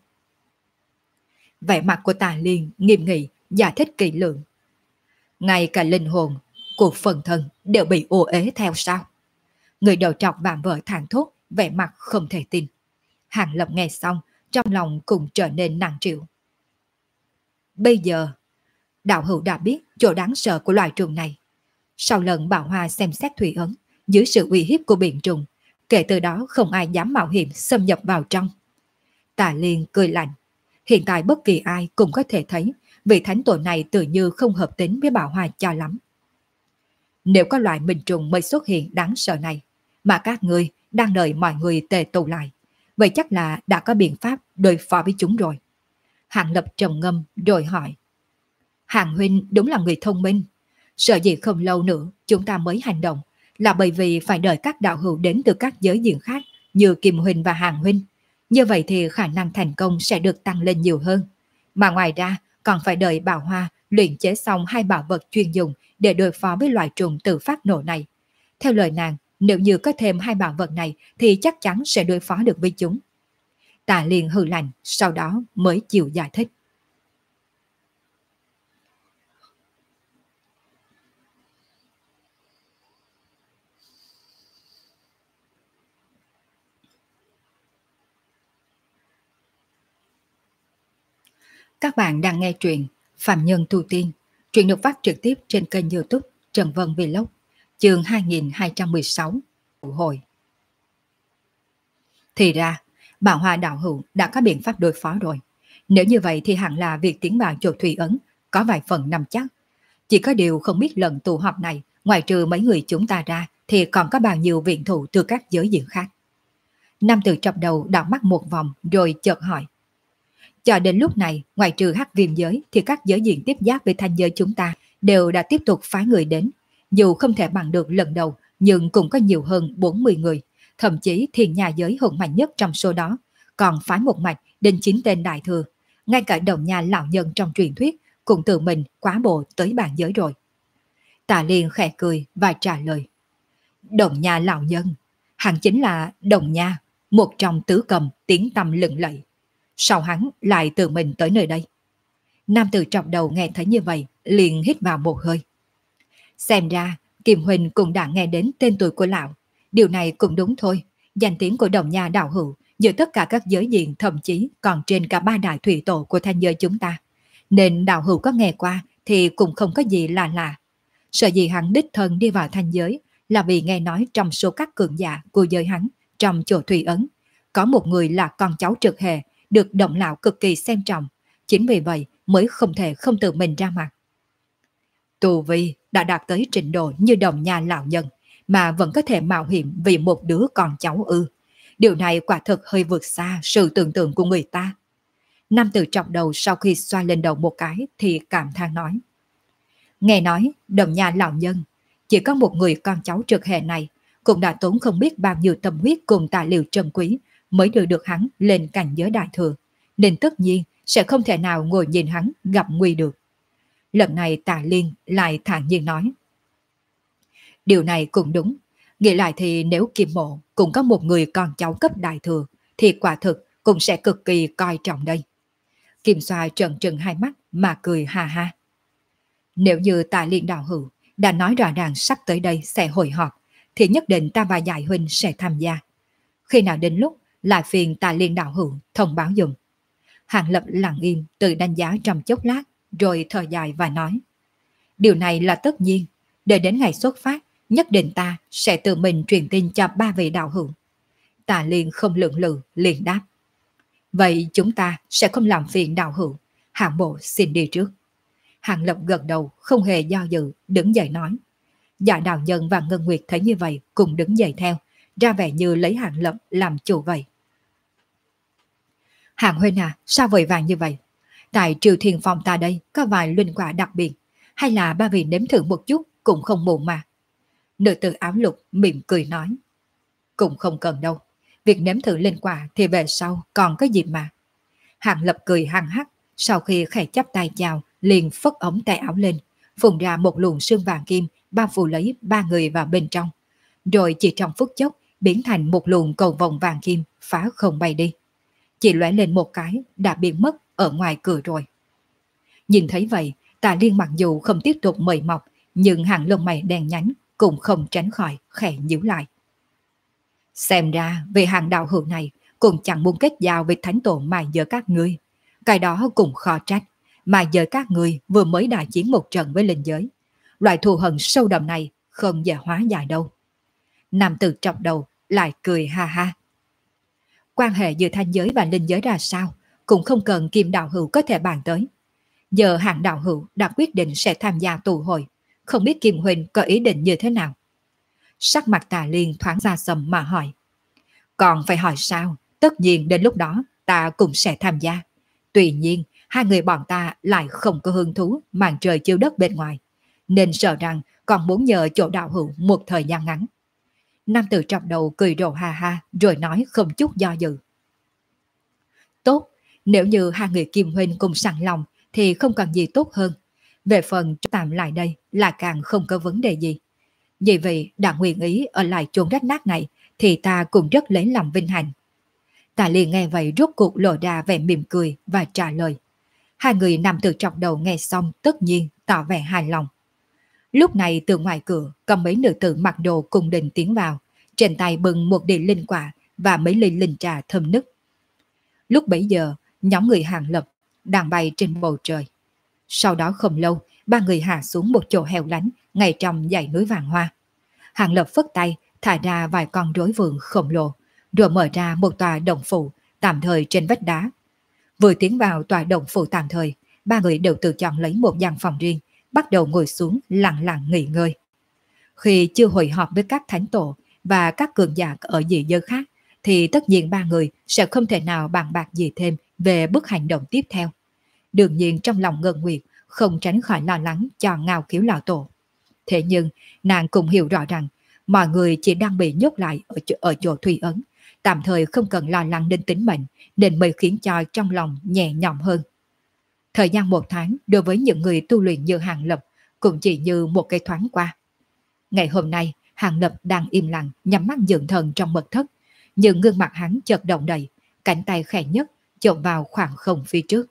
Vẻ mặt của Tà Liên nghiêm nghị, giải thích kỹ lưỡng. Ngay cả linh hồn của phần thân đều bị ô uế theo sao? Người đầu trọc vạm vỡ thảng thốt, vẻ mặt không thể tin. Hàng Lập nghe xong, trong lòng cũng trở nên nặng trĩu. Bây giờ, đạo hữu đã biết chỗ đáng sợ của loài trùng này. Sau lần Bảo Hoa xem xét Thủy Ấn, dưới sự uy hiếp của biển trùng, kể từ đó không ai dám mạo hiểm xâm nhập vào trong. Tà Liên cười lạnh. Hiện tại bất kỳ ai cũng có thể thấy vị thánh tổ này tự như không hợp tính với Bảo Hoa cho lắm. Nếu có loại minh trùng mới xuất hiện đáng sợ này, mà các ngươi đang đợi mọi người tề tụ lại, vậy chắc là đã có biện pháp đối phó với chúng rồi. Hạng Lập trầm ngâm rồi hỏi. Hạng huynh đúng là người thông minh. Sợ gì không lâu nữa chúng ta mới hành động, là bởi vì phải đợi các đạo hữu đến từ các giới diện khác như Kim huynh và Hạng huynh. Như vậy thì khả năng thành công sẽ được tăng lên nhiều hơn. Mà ngoài ra còn phải đợi Bảo Hoa luyện chế xong 2 bảo vật chuyên dùng để đối phó với loại trùng tự phát nổ này. Theo lời nàng, nếu như có thêm 2 bảo vật này thì chắc chắn sẽ đối phó được với chúng. Tạ Liên hừ lạnh, sau đó mới chịu giải thích. Các bạn đang nghe truyện Phạm Nhân Tu Tiên. Truyện được phát trực tiếp trên kênh YouTube Trần Vân Vlog, chương 2216, hồi. Thì ra, Bảo Hoa đạo hữu đã có biện pháp đối phó rồi. Nếu như vậy thì hẳn là việc tiến vào chỗ thủy ấn có vài phần nắm chắc. Chỉ có điều không biết lần tụ họp này, ngoài trừ mấy người chúng ta ra, thì còn có bao nhiêu viện thủ từ các giới diện khác. Nam tử trọc đầu đảo mắt một vòng rồi chợt hỏi. Cho đến lúc này, ngoài trừ hắc viêm giới thì các giới diện tiếp giáp với thanh giới chúng ta đều đã tiếp tục phái người đến. Dù không thể bằng được lần đầu, nhưng cũng có nhiều hơn 40 người. Thậm chí thiên nhà giới hùng mạnh nhất trong số đó, còn phái một mạch đến 9 tên đại thừa. Ngay cả đồng nhà lão nhân trong truyền thuyết cũng tự mình quá bộ tới bàn giới rồi. Tạ Liên khẽ cười và trả lời. Đồng nhà lão nhân, hắn chính là Đồng Nha, một trong tứ cầm tiếng tăm lừng lẫy. Sao hắn lại tự mình tới nơi đây? Nam tử trọng đầu nghe thấy như vậy, liền hít vào một hơi. Xem ra, Kim Huỳnh cũng đã nghe đến tên tuổi của lão. Điều này cũng đúng thôi. Danh tiếng của Đồng Nha đạo hữu giữa tất cả các giới diện thậm chí còn trên cả ba đại thủy tổ của thanh giới chúng ta. Nên đạo hữu có nghe qua thì cũng không có gì là lạ. Sợ gì hắn đích thân đi vào thanh giới là vì nghe nói trong số các cường giả của giới hắn trong chỗ thủy ấn có một người là con cháu trực hệ được Đồng lão cực kỳ xem trọng. Chính vì vậy mới không thể không tự mình ra mặt. Tu vi đã đạt tới trình độ như Đồng Nha lão nhân mà vẫn có thể mạo hiểm vì một đứa con cháu ư. Điều này quả thực hơi vượt xa sự tưởng tượng của người ta. Nam tử trọng đầu sau khi xoa lên đầu một cái thì cảm thán nói. Nghe nói Đồng Nha lão nhân chỉ có một người con cháu trực hệ này cũng đã tốn không biết bao nhiêu tâm huyết cùng tài liệu trân quý mới đưa được hắn lên cảnh giới đại thừa, nên tất nhiên sẽ không thể nào ngồi nhìn hắn gặp nguy được. Lần này Tạ Liên lại thản nhiên nói. Điều này cũng đúng, nghĩ lại thì nếu Kim Mộ cũng có một người con cháu cấp đại thừa thì quả thực cũng sẽ cực kỳ coi trọng đây. Kim Xoa trợn trừng hai mắt mà cười ha ha. Nếu như Tạ Liên đạo hữu đã nói rõ ràng sắp tới đây sẽ hội họp thì nhất định ta và Giải huynh sẽ tham gia. Khi nào đến lúc lại phiền Tạ Liên đạo hữu thông báo dùng. Hàng Lập lặng im tự đánh giá trong chốc lát rồi thở dài và nói. Điều này là tất nhiên, để đến ngày xuất phát nhất định ta sẽ tự mình truyền tin cho ba vị đạo hữu. Tạ Liên không lượng lự liền đáp. Vậy chúng ta sẽ không làm phiền đạo hữu, hạng bộ xin đi trước. Hàng Lập gật đầu không hề do dự đứng dậy nói. Dạ đạo nhân và Ngân Nguyệt thấy như vậy cùng đứng dậy theo, ra vẻ như lấy Hàng Lập làm chủ vậy. Hàng huynh à, sao vội vàng như vậy? Tại Triều Thiên Phong ta đây có vài linh quả đặc biệt, hay là ba vị nếm thử một chút cũng không muộn mà. Nữ tử áo lục mỉm cười nói. Cũng không cần đâu, việc nếm thử linh quả thì về sau còn có dịp mà. Hàng Lập cười hăng hắc, sau khi khẽ chắp tay chào liền phất ống tay áo lên, phun ra một luồng sương vàng kim bao phủ lấy ba người vào bên trong. Rồi chỉ trong phút chốc biến thành một luồng cầu vòng vàng kim phá không bay đi. Chỉ lóe lên một cái đã biến mất ở ngoài cửa rồi. Nhìn thấy vậy, Tạ Liên mặc dù không tiếp tục mời mọc, nhưng hàng lông mày đen nhánh cũng không tránh khỏi khẽ nhíu lại. Xem ra về hàng đạo hữu này cũng chẳng muốn kết giao với thánh tổ mà giờ các ngươi. Cái đó cũng khó trách, mà giờ các ngươi vừa mới đại chiến một trận với linh giới. Loại thù hận sâu đậm này không dễ hóa giải đâu. Nam tử trọng đầu lại cười ha ha. Quan hệ giữa thanh giới và linh giới ra sao cũng không cần Kim đạo hữu có thể bàn tới. Giờ hạng đạo hữu đã quyết định sẽ tham gia tụ hội, không biết Kim huynh có ý định như thế nào. Sắc mặt Tạ Liên thoáng ra sầm mà hỏi. Còn phải hỏi sao, tất nhiên đến lúc đó ta cũng sẽ tham gia. Tuy nhiên hai người bọn ta lại không có hứng thú màn trời chiếu đất bên ngoài, nên sợ rằng còn muốn nhờ chỗ đạo hữu một thời gian ngắn. Nam tử trọng đầu cười rộ ha ha rồi nói không chút do dự. Tốt, nếu như hai người Kim huynh cùng sẵn lòng thì không còn gì tốt hơn. Về phần tạm lại đây là càng không có vấn đề gì. Vì vậy đã nguyện ý ở lại chốn rách nát này thì ta cũng rất lấy lòng vinh hạnh. Tạ Liên nghe vậy rốt cuộc lộ ra vẻ mỉm cười và trả lời. Hai người nam tử trọng đầu nghe xong tất nhiên tỏ vẻ hài lòng. Lúc này từ ngoài cửa có mấy nữ tử mặc đồ cung đình tiến vào, trên tay bưng một đĩa linh quả và mấy ly linh trà thơm nức. Lúc bấy giờ nhóm người Hàng Lập đang bay trên bầu trời. Sau đó không lâu ba người hạ xuống một chỗ hẻo lánh ngay trong dãy núi vàng hoa. Hàng Lập phất tay thả ra vài con rối vườn khổng lồ, rồi mở ra một tòa động phủ tạm thời trên vách đá. Vừa tiến vào tòa động phủ tạm thời, ba người đều tự chọn lấy một gian phòng riêng, bắt đầu ngồi xuống lặng lặng nghỉ ngơi. Khi chưa hội họp với các thánh tổ và các cường giả ở dị giới khác, thì tất nhiên ba người sẽ không thể nào bàn bạc gì thêm về bước hành động tiếp theo. Đương nhiên trong lòng Ngân Nguyệt không tránh khỏi lo lắng cho Ngao Khiếu lão tổ. Thế nhưng nàng cũng hiểu rõ rằng mọi người chỉ đang bị nhốt lại ở chỗ Thủy Ấn, tạm thời không cần lo lắng đến tính mệnh, nên mới khiến cho trong lòng nhẹ nhõm hơn. Thời gian 1 tháng đối với những người tu luyện như Hàng Lập cũng chỉ như một cái thoáng qua. Ngày hôm nay, Hàng Lập đang im lặng nhắm mắt dưỡng thần trong mật thất, nhưng gương mặt hắn chợt động đậy, cánh tay khẽ nhất chộp vào khoảng không phía trước.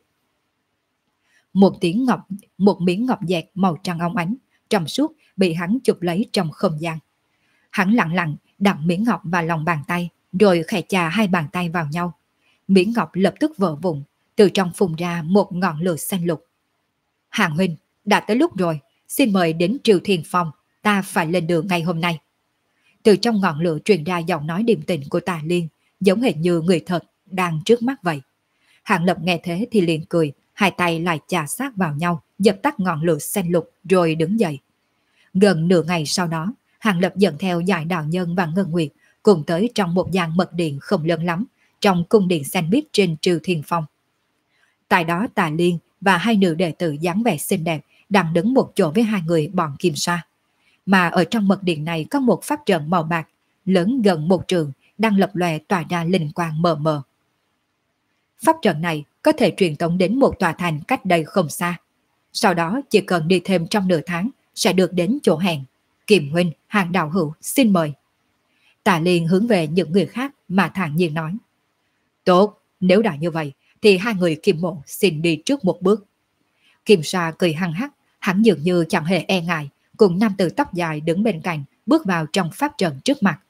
Một miếng ngọc dẹt màu trắng óng ánh, trong suốt bị hắn chụp lấy trong không gian. Hắn lặng lặng đặt miếng ngọc vào lòng bàn tay, rồi khẽ chà hai bàn tay vào nhau. Miếng ngọc lập tức vỡ vụn, từ trong phun ra một ngọn lửa xanh lục. Hàng huynh, đã tới lúc rồi, xin mời đến Triều Thiên Phong, ta phải lên đường ngay hôm nay. Từ trong ngọn lửa truyền ra giọng nói điềm tĩnh của Tà Liên, giống hệt như người thật đang trước mắt vậy. Hàng Lập nghe thế thì liền cười, hai tay lại chà sát vào nhau, dập tắt ngọn lửa xanh lục rồi đứng dậy. Gần nửa ngày sau đó, Hàng Lập dẫn theo Giải Đạo Nhân và Ngân Nguyệt cùng tới trong một gian mật điện không lớn lắm, trong cung điện xanh biếc trên Triều Thiên Phong. Tại đó Tà Liên và hai nữ đệ tử dáng vẻ xinh đẹp đang đứng một chỗ với hai người bọn Kim Sa. Mà ở trong mật điện này có một pháp trận màu bạc, lớn gần 1 trượng, đang lập lòe tỏa ra linh quang mờ mờ. Pháp trận này có thể truyền tống đến một tòa thành cách đây không xa. Sau đó chỉ cần đi thêm trong nửa tháng sẽ được đến chỗ hẹn. Kiềm huynh, Hàng đạo hữu, xin mời. Tà Liên hướng về những người khác mà thản nhiên nói. Tốt, nếu đã như vậy thì hai người Kim Mộ xin đi trước một bước. Kim Sa cười hăng hắc, hắn dường như chẳng hề e ngại, cùng nam tử tóc dài đứng bên cạnh bước vào trong pháp trận trước mặt.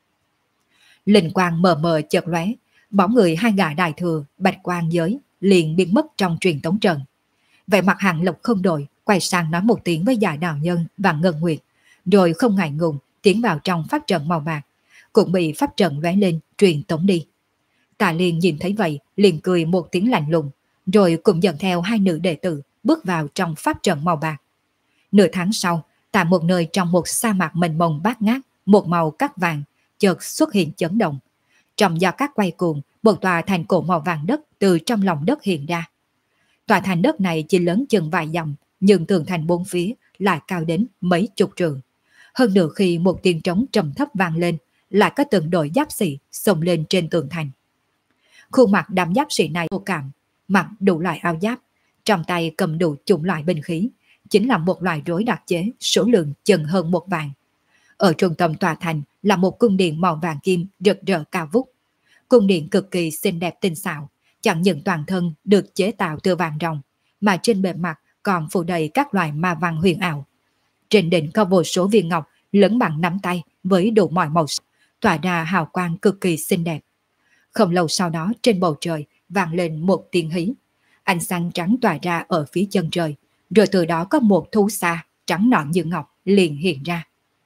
Linh quang mờ mờ chợt lóe, bóng người hai gã đại thừa Bạch Quang Giới liền biến mất trong truyền tống trận. Vẻ mặt Hàng Lập không đổi, quay sang nói một tiếng với Giải Đạo Nhân và Ngân Nguyệt, rồi không ngại ngùng tiến vào trong pháp trận màu bạc, cũng bị pháp trận lóe lên truyền tống đi. Tà Liên nhìn thấy vậy liền cười một tiếng lạnh lùng, rồi cũng dẫn theo hai nữ đệ tử bước vào trong pháp trận màu bạc. Nửa tháng sau, tại một nơi trong một sa mạc mênh mông bát ngát, một màu cát vàng chợt xuất hiện chấn động. Trong gió cát quay cuồng, một tòa thành cổ màu vàng đất từ trong lòng đất hiện ra. Tòa thành đất này chỉ lớn chừng vài dặm, nhưng tường thành bốn phía lại cao đến mấy chục trượng. Hơn nữa khi một tiếng trống trầm thấp vang lên, lại có từng đội giáp sĩ xông lên trên tường thành. Khuôn mặt đám giáp sĩ này vô cảm, mặc đủ loại áo giáp, trong tay cầm đủ chủng loại binh khí, chính là một loại rối đặc chế số lượng chừng hơn 1 vạn. Ở trung tâm tòa thành là một cung điện màu vàng kim rực rỡ cao vút. Cung điện cực kỳ xinh đẹp tinh xảo, chẳng những toàn thân được chế tạo từ vàng ròng, mà trên bề mặt còn phủ đầy các loại ma văn huyền ảo. Trên đỉnh có vô số viên ngọc lớn bằng nắm tay với đủ mọi màu sắc, tỏa ra hào quang cực kỳ xinh đẹp. Không lâu sau đó trên bầu trời vang lên một tiếng hí. Ánh sáng trắng tỏa ra ở phía chân trời, rồi từ đó có một thú xa trắng nõn như ngọc liền hiện ra.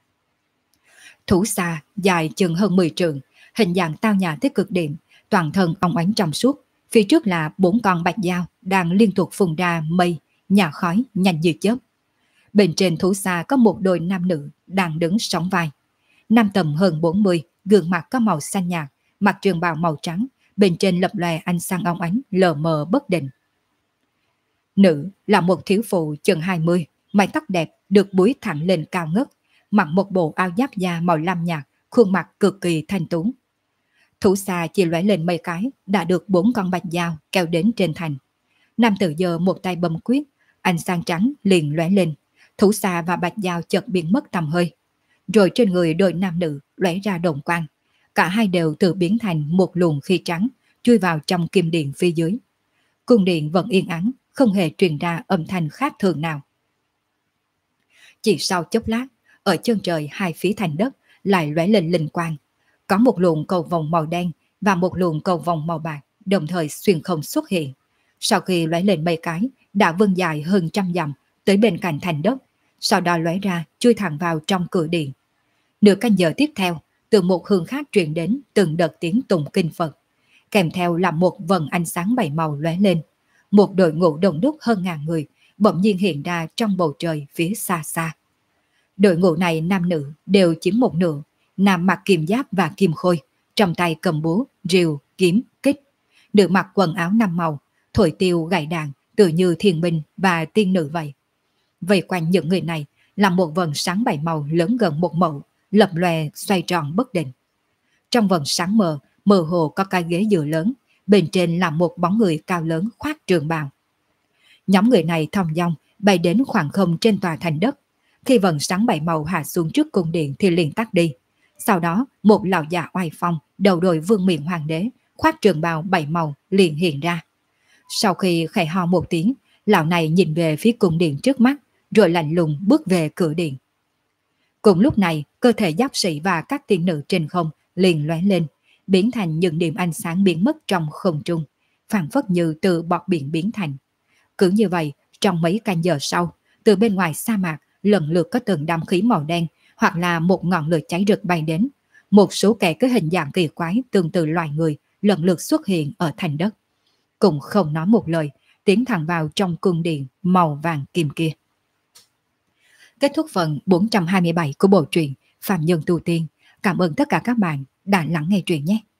Thú xa dài chừng hơn 10 trượng, hình dạng tao nhã tới cực điểm, toàn thân óng ánh trong suốt. Phía trước là 4 con bạch dao đang liên tục phun ra mây, nhả khói nhanh như chớp. Bên trên thú xa có một đôi nam nữ đang đứng sóng vai. Nam tầm hơn 40, gương mặt có màu xanh nhạt, mặc trường bào màu trắng, bên trên lập lòe ánh sáng óng ánh lờ mờ bất định. Nữ là một thiếu phụ chừng 20, mái tóc đẹp được búi thẳng lên cao ngất, mặc một bộ áo giáp da màu lam nhạt, khuôn mặt cực kỳ thanh tú. Thú xa chỉ lóe lên mấy cái đã được 4 con bạch dao kéo đến trên thành. Nam tử giơ một tay bấm quyết, ánh sáng trắng liền lóe lên, thú xa và bạch dao chợt biến mất tầm hơi. Rồi trên người đôi nam nữ lóe ra đồng quang, cả hai đều tự biến thành một luồng khí trắng chui vào trong kim điện phía dưới. Cung điện vẫn yên ắng, không hề truyền ra âm thanh khác thường nào. Chỉ sau chốc lát, ở chân trời hai phía thành đất lại lóe lên linh quang. Có một luồng cầu vồng màu đen và một luồng cầu vồng màu bạc đồng thời xuyên không xuất hiện. Sau khi lóe lên mấy cái, đã vươn dài hơn 100 dặm tới bên cạnh thành đất, sau đó lóe ra chui thẳng vào trong cửa điện. Nửa canh giờ tiếp theo, từ một hướng khác truyền đến từng đợt tiếng tụng kinh Phật. kèm theo là một vầng ánh sáng bảy màu lóe lên. Một đội ngũ đông đúc hơn ngàn người bỗng nhiên hiện ra trong bầu trời phía xa xa. Đội ngũ này nam nữ đều chiếm một nửa, nam mặc kim giáp và kim khôi, trong tay cầm búa, rìu, kiếm, kích. Nữ mặc quần áo năm màu, thổi tiêu gảy đàn, tự như thiên binh và tiên nữ vậy. Vây quanh những người này là một vầng sáng bảy màu lớn gần một mẫu, lập lòe xoay tròn bất định. Trong vầng sáng mơ hồ có cái ghế dựa lớn, bên trên là một bóng người cao lớn khoác trường bào. Nhóm người này thong dong bay đến khoảng không trên tòa thành đất. Khi vầng sáng bảy màu hạ xuống trước cung điện thì liền tắt đi. Sau đó, một lão già oai phong, đầu đội vương miện hoàng đế, khoác trường bào bảy màu liền hiện ra. Sau khi khẽ ho một tiếng, lão này nhìn về phía cung điện trước mắt, rồi lạnh lùng bước về cửa điện. Cùng lúc này, cơ thể giáp sĩ và các tiên nữ trên không liền lóe lên, biến thành những điểm ánh sáng biến mất trong không trung, phảng phất như từ bọt biển biến thành. Cứ như vậy, trong mấy canh giờ sau, từ bên ngoài sa mạc lần lượt có từng đám khí màu đen hoặc là một ngọn lửa cháy rực bay đến. Một số kẻ có hình dạng kỳ quái tương tự loài người lần lượt xuất hiện ở thành đất. Cũng không nói một lời, tiến thẳng vào trong cung điện màu vàng kim kia. Kết thúc phần 427 của bộ truyện Phàm Nhân Tu Tiên. Cảm ơn tất cả các bạn đã lắng nghe truyện nhé.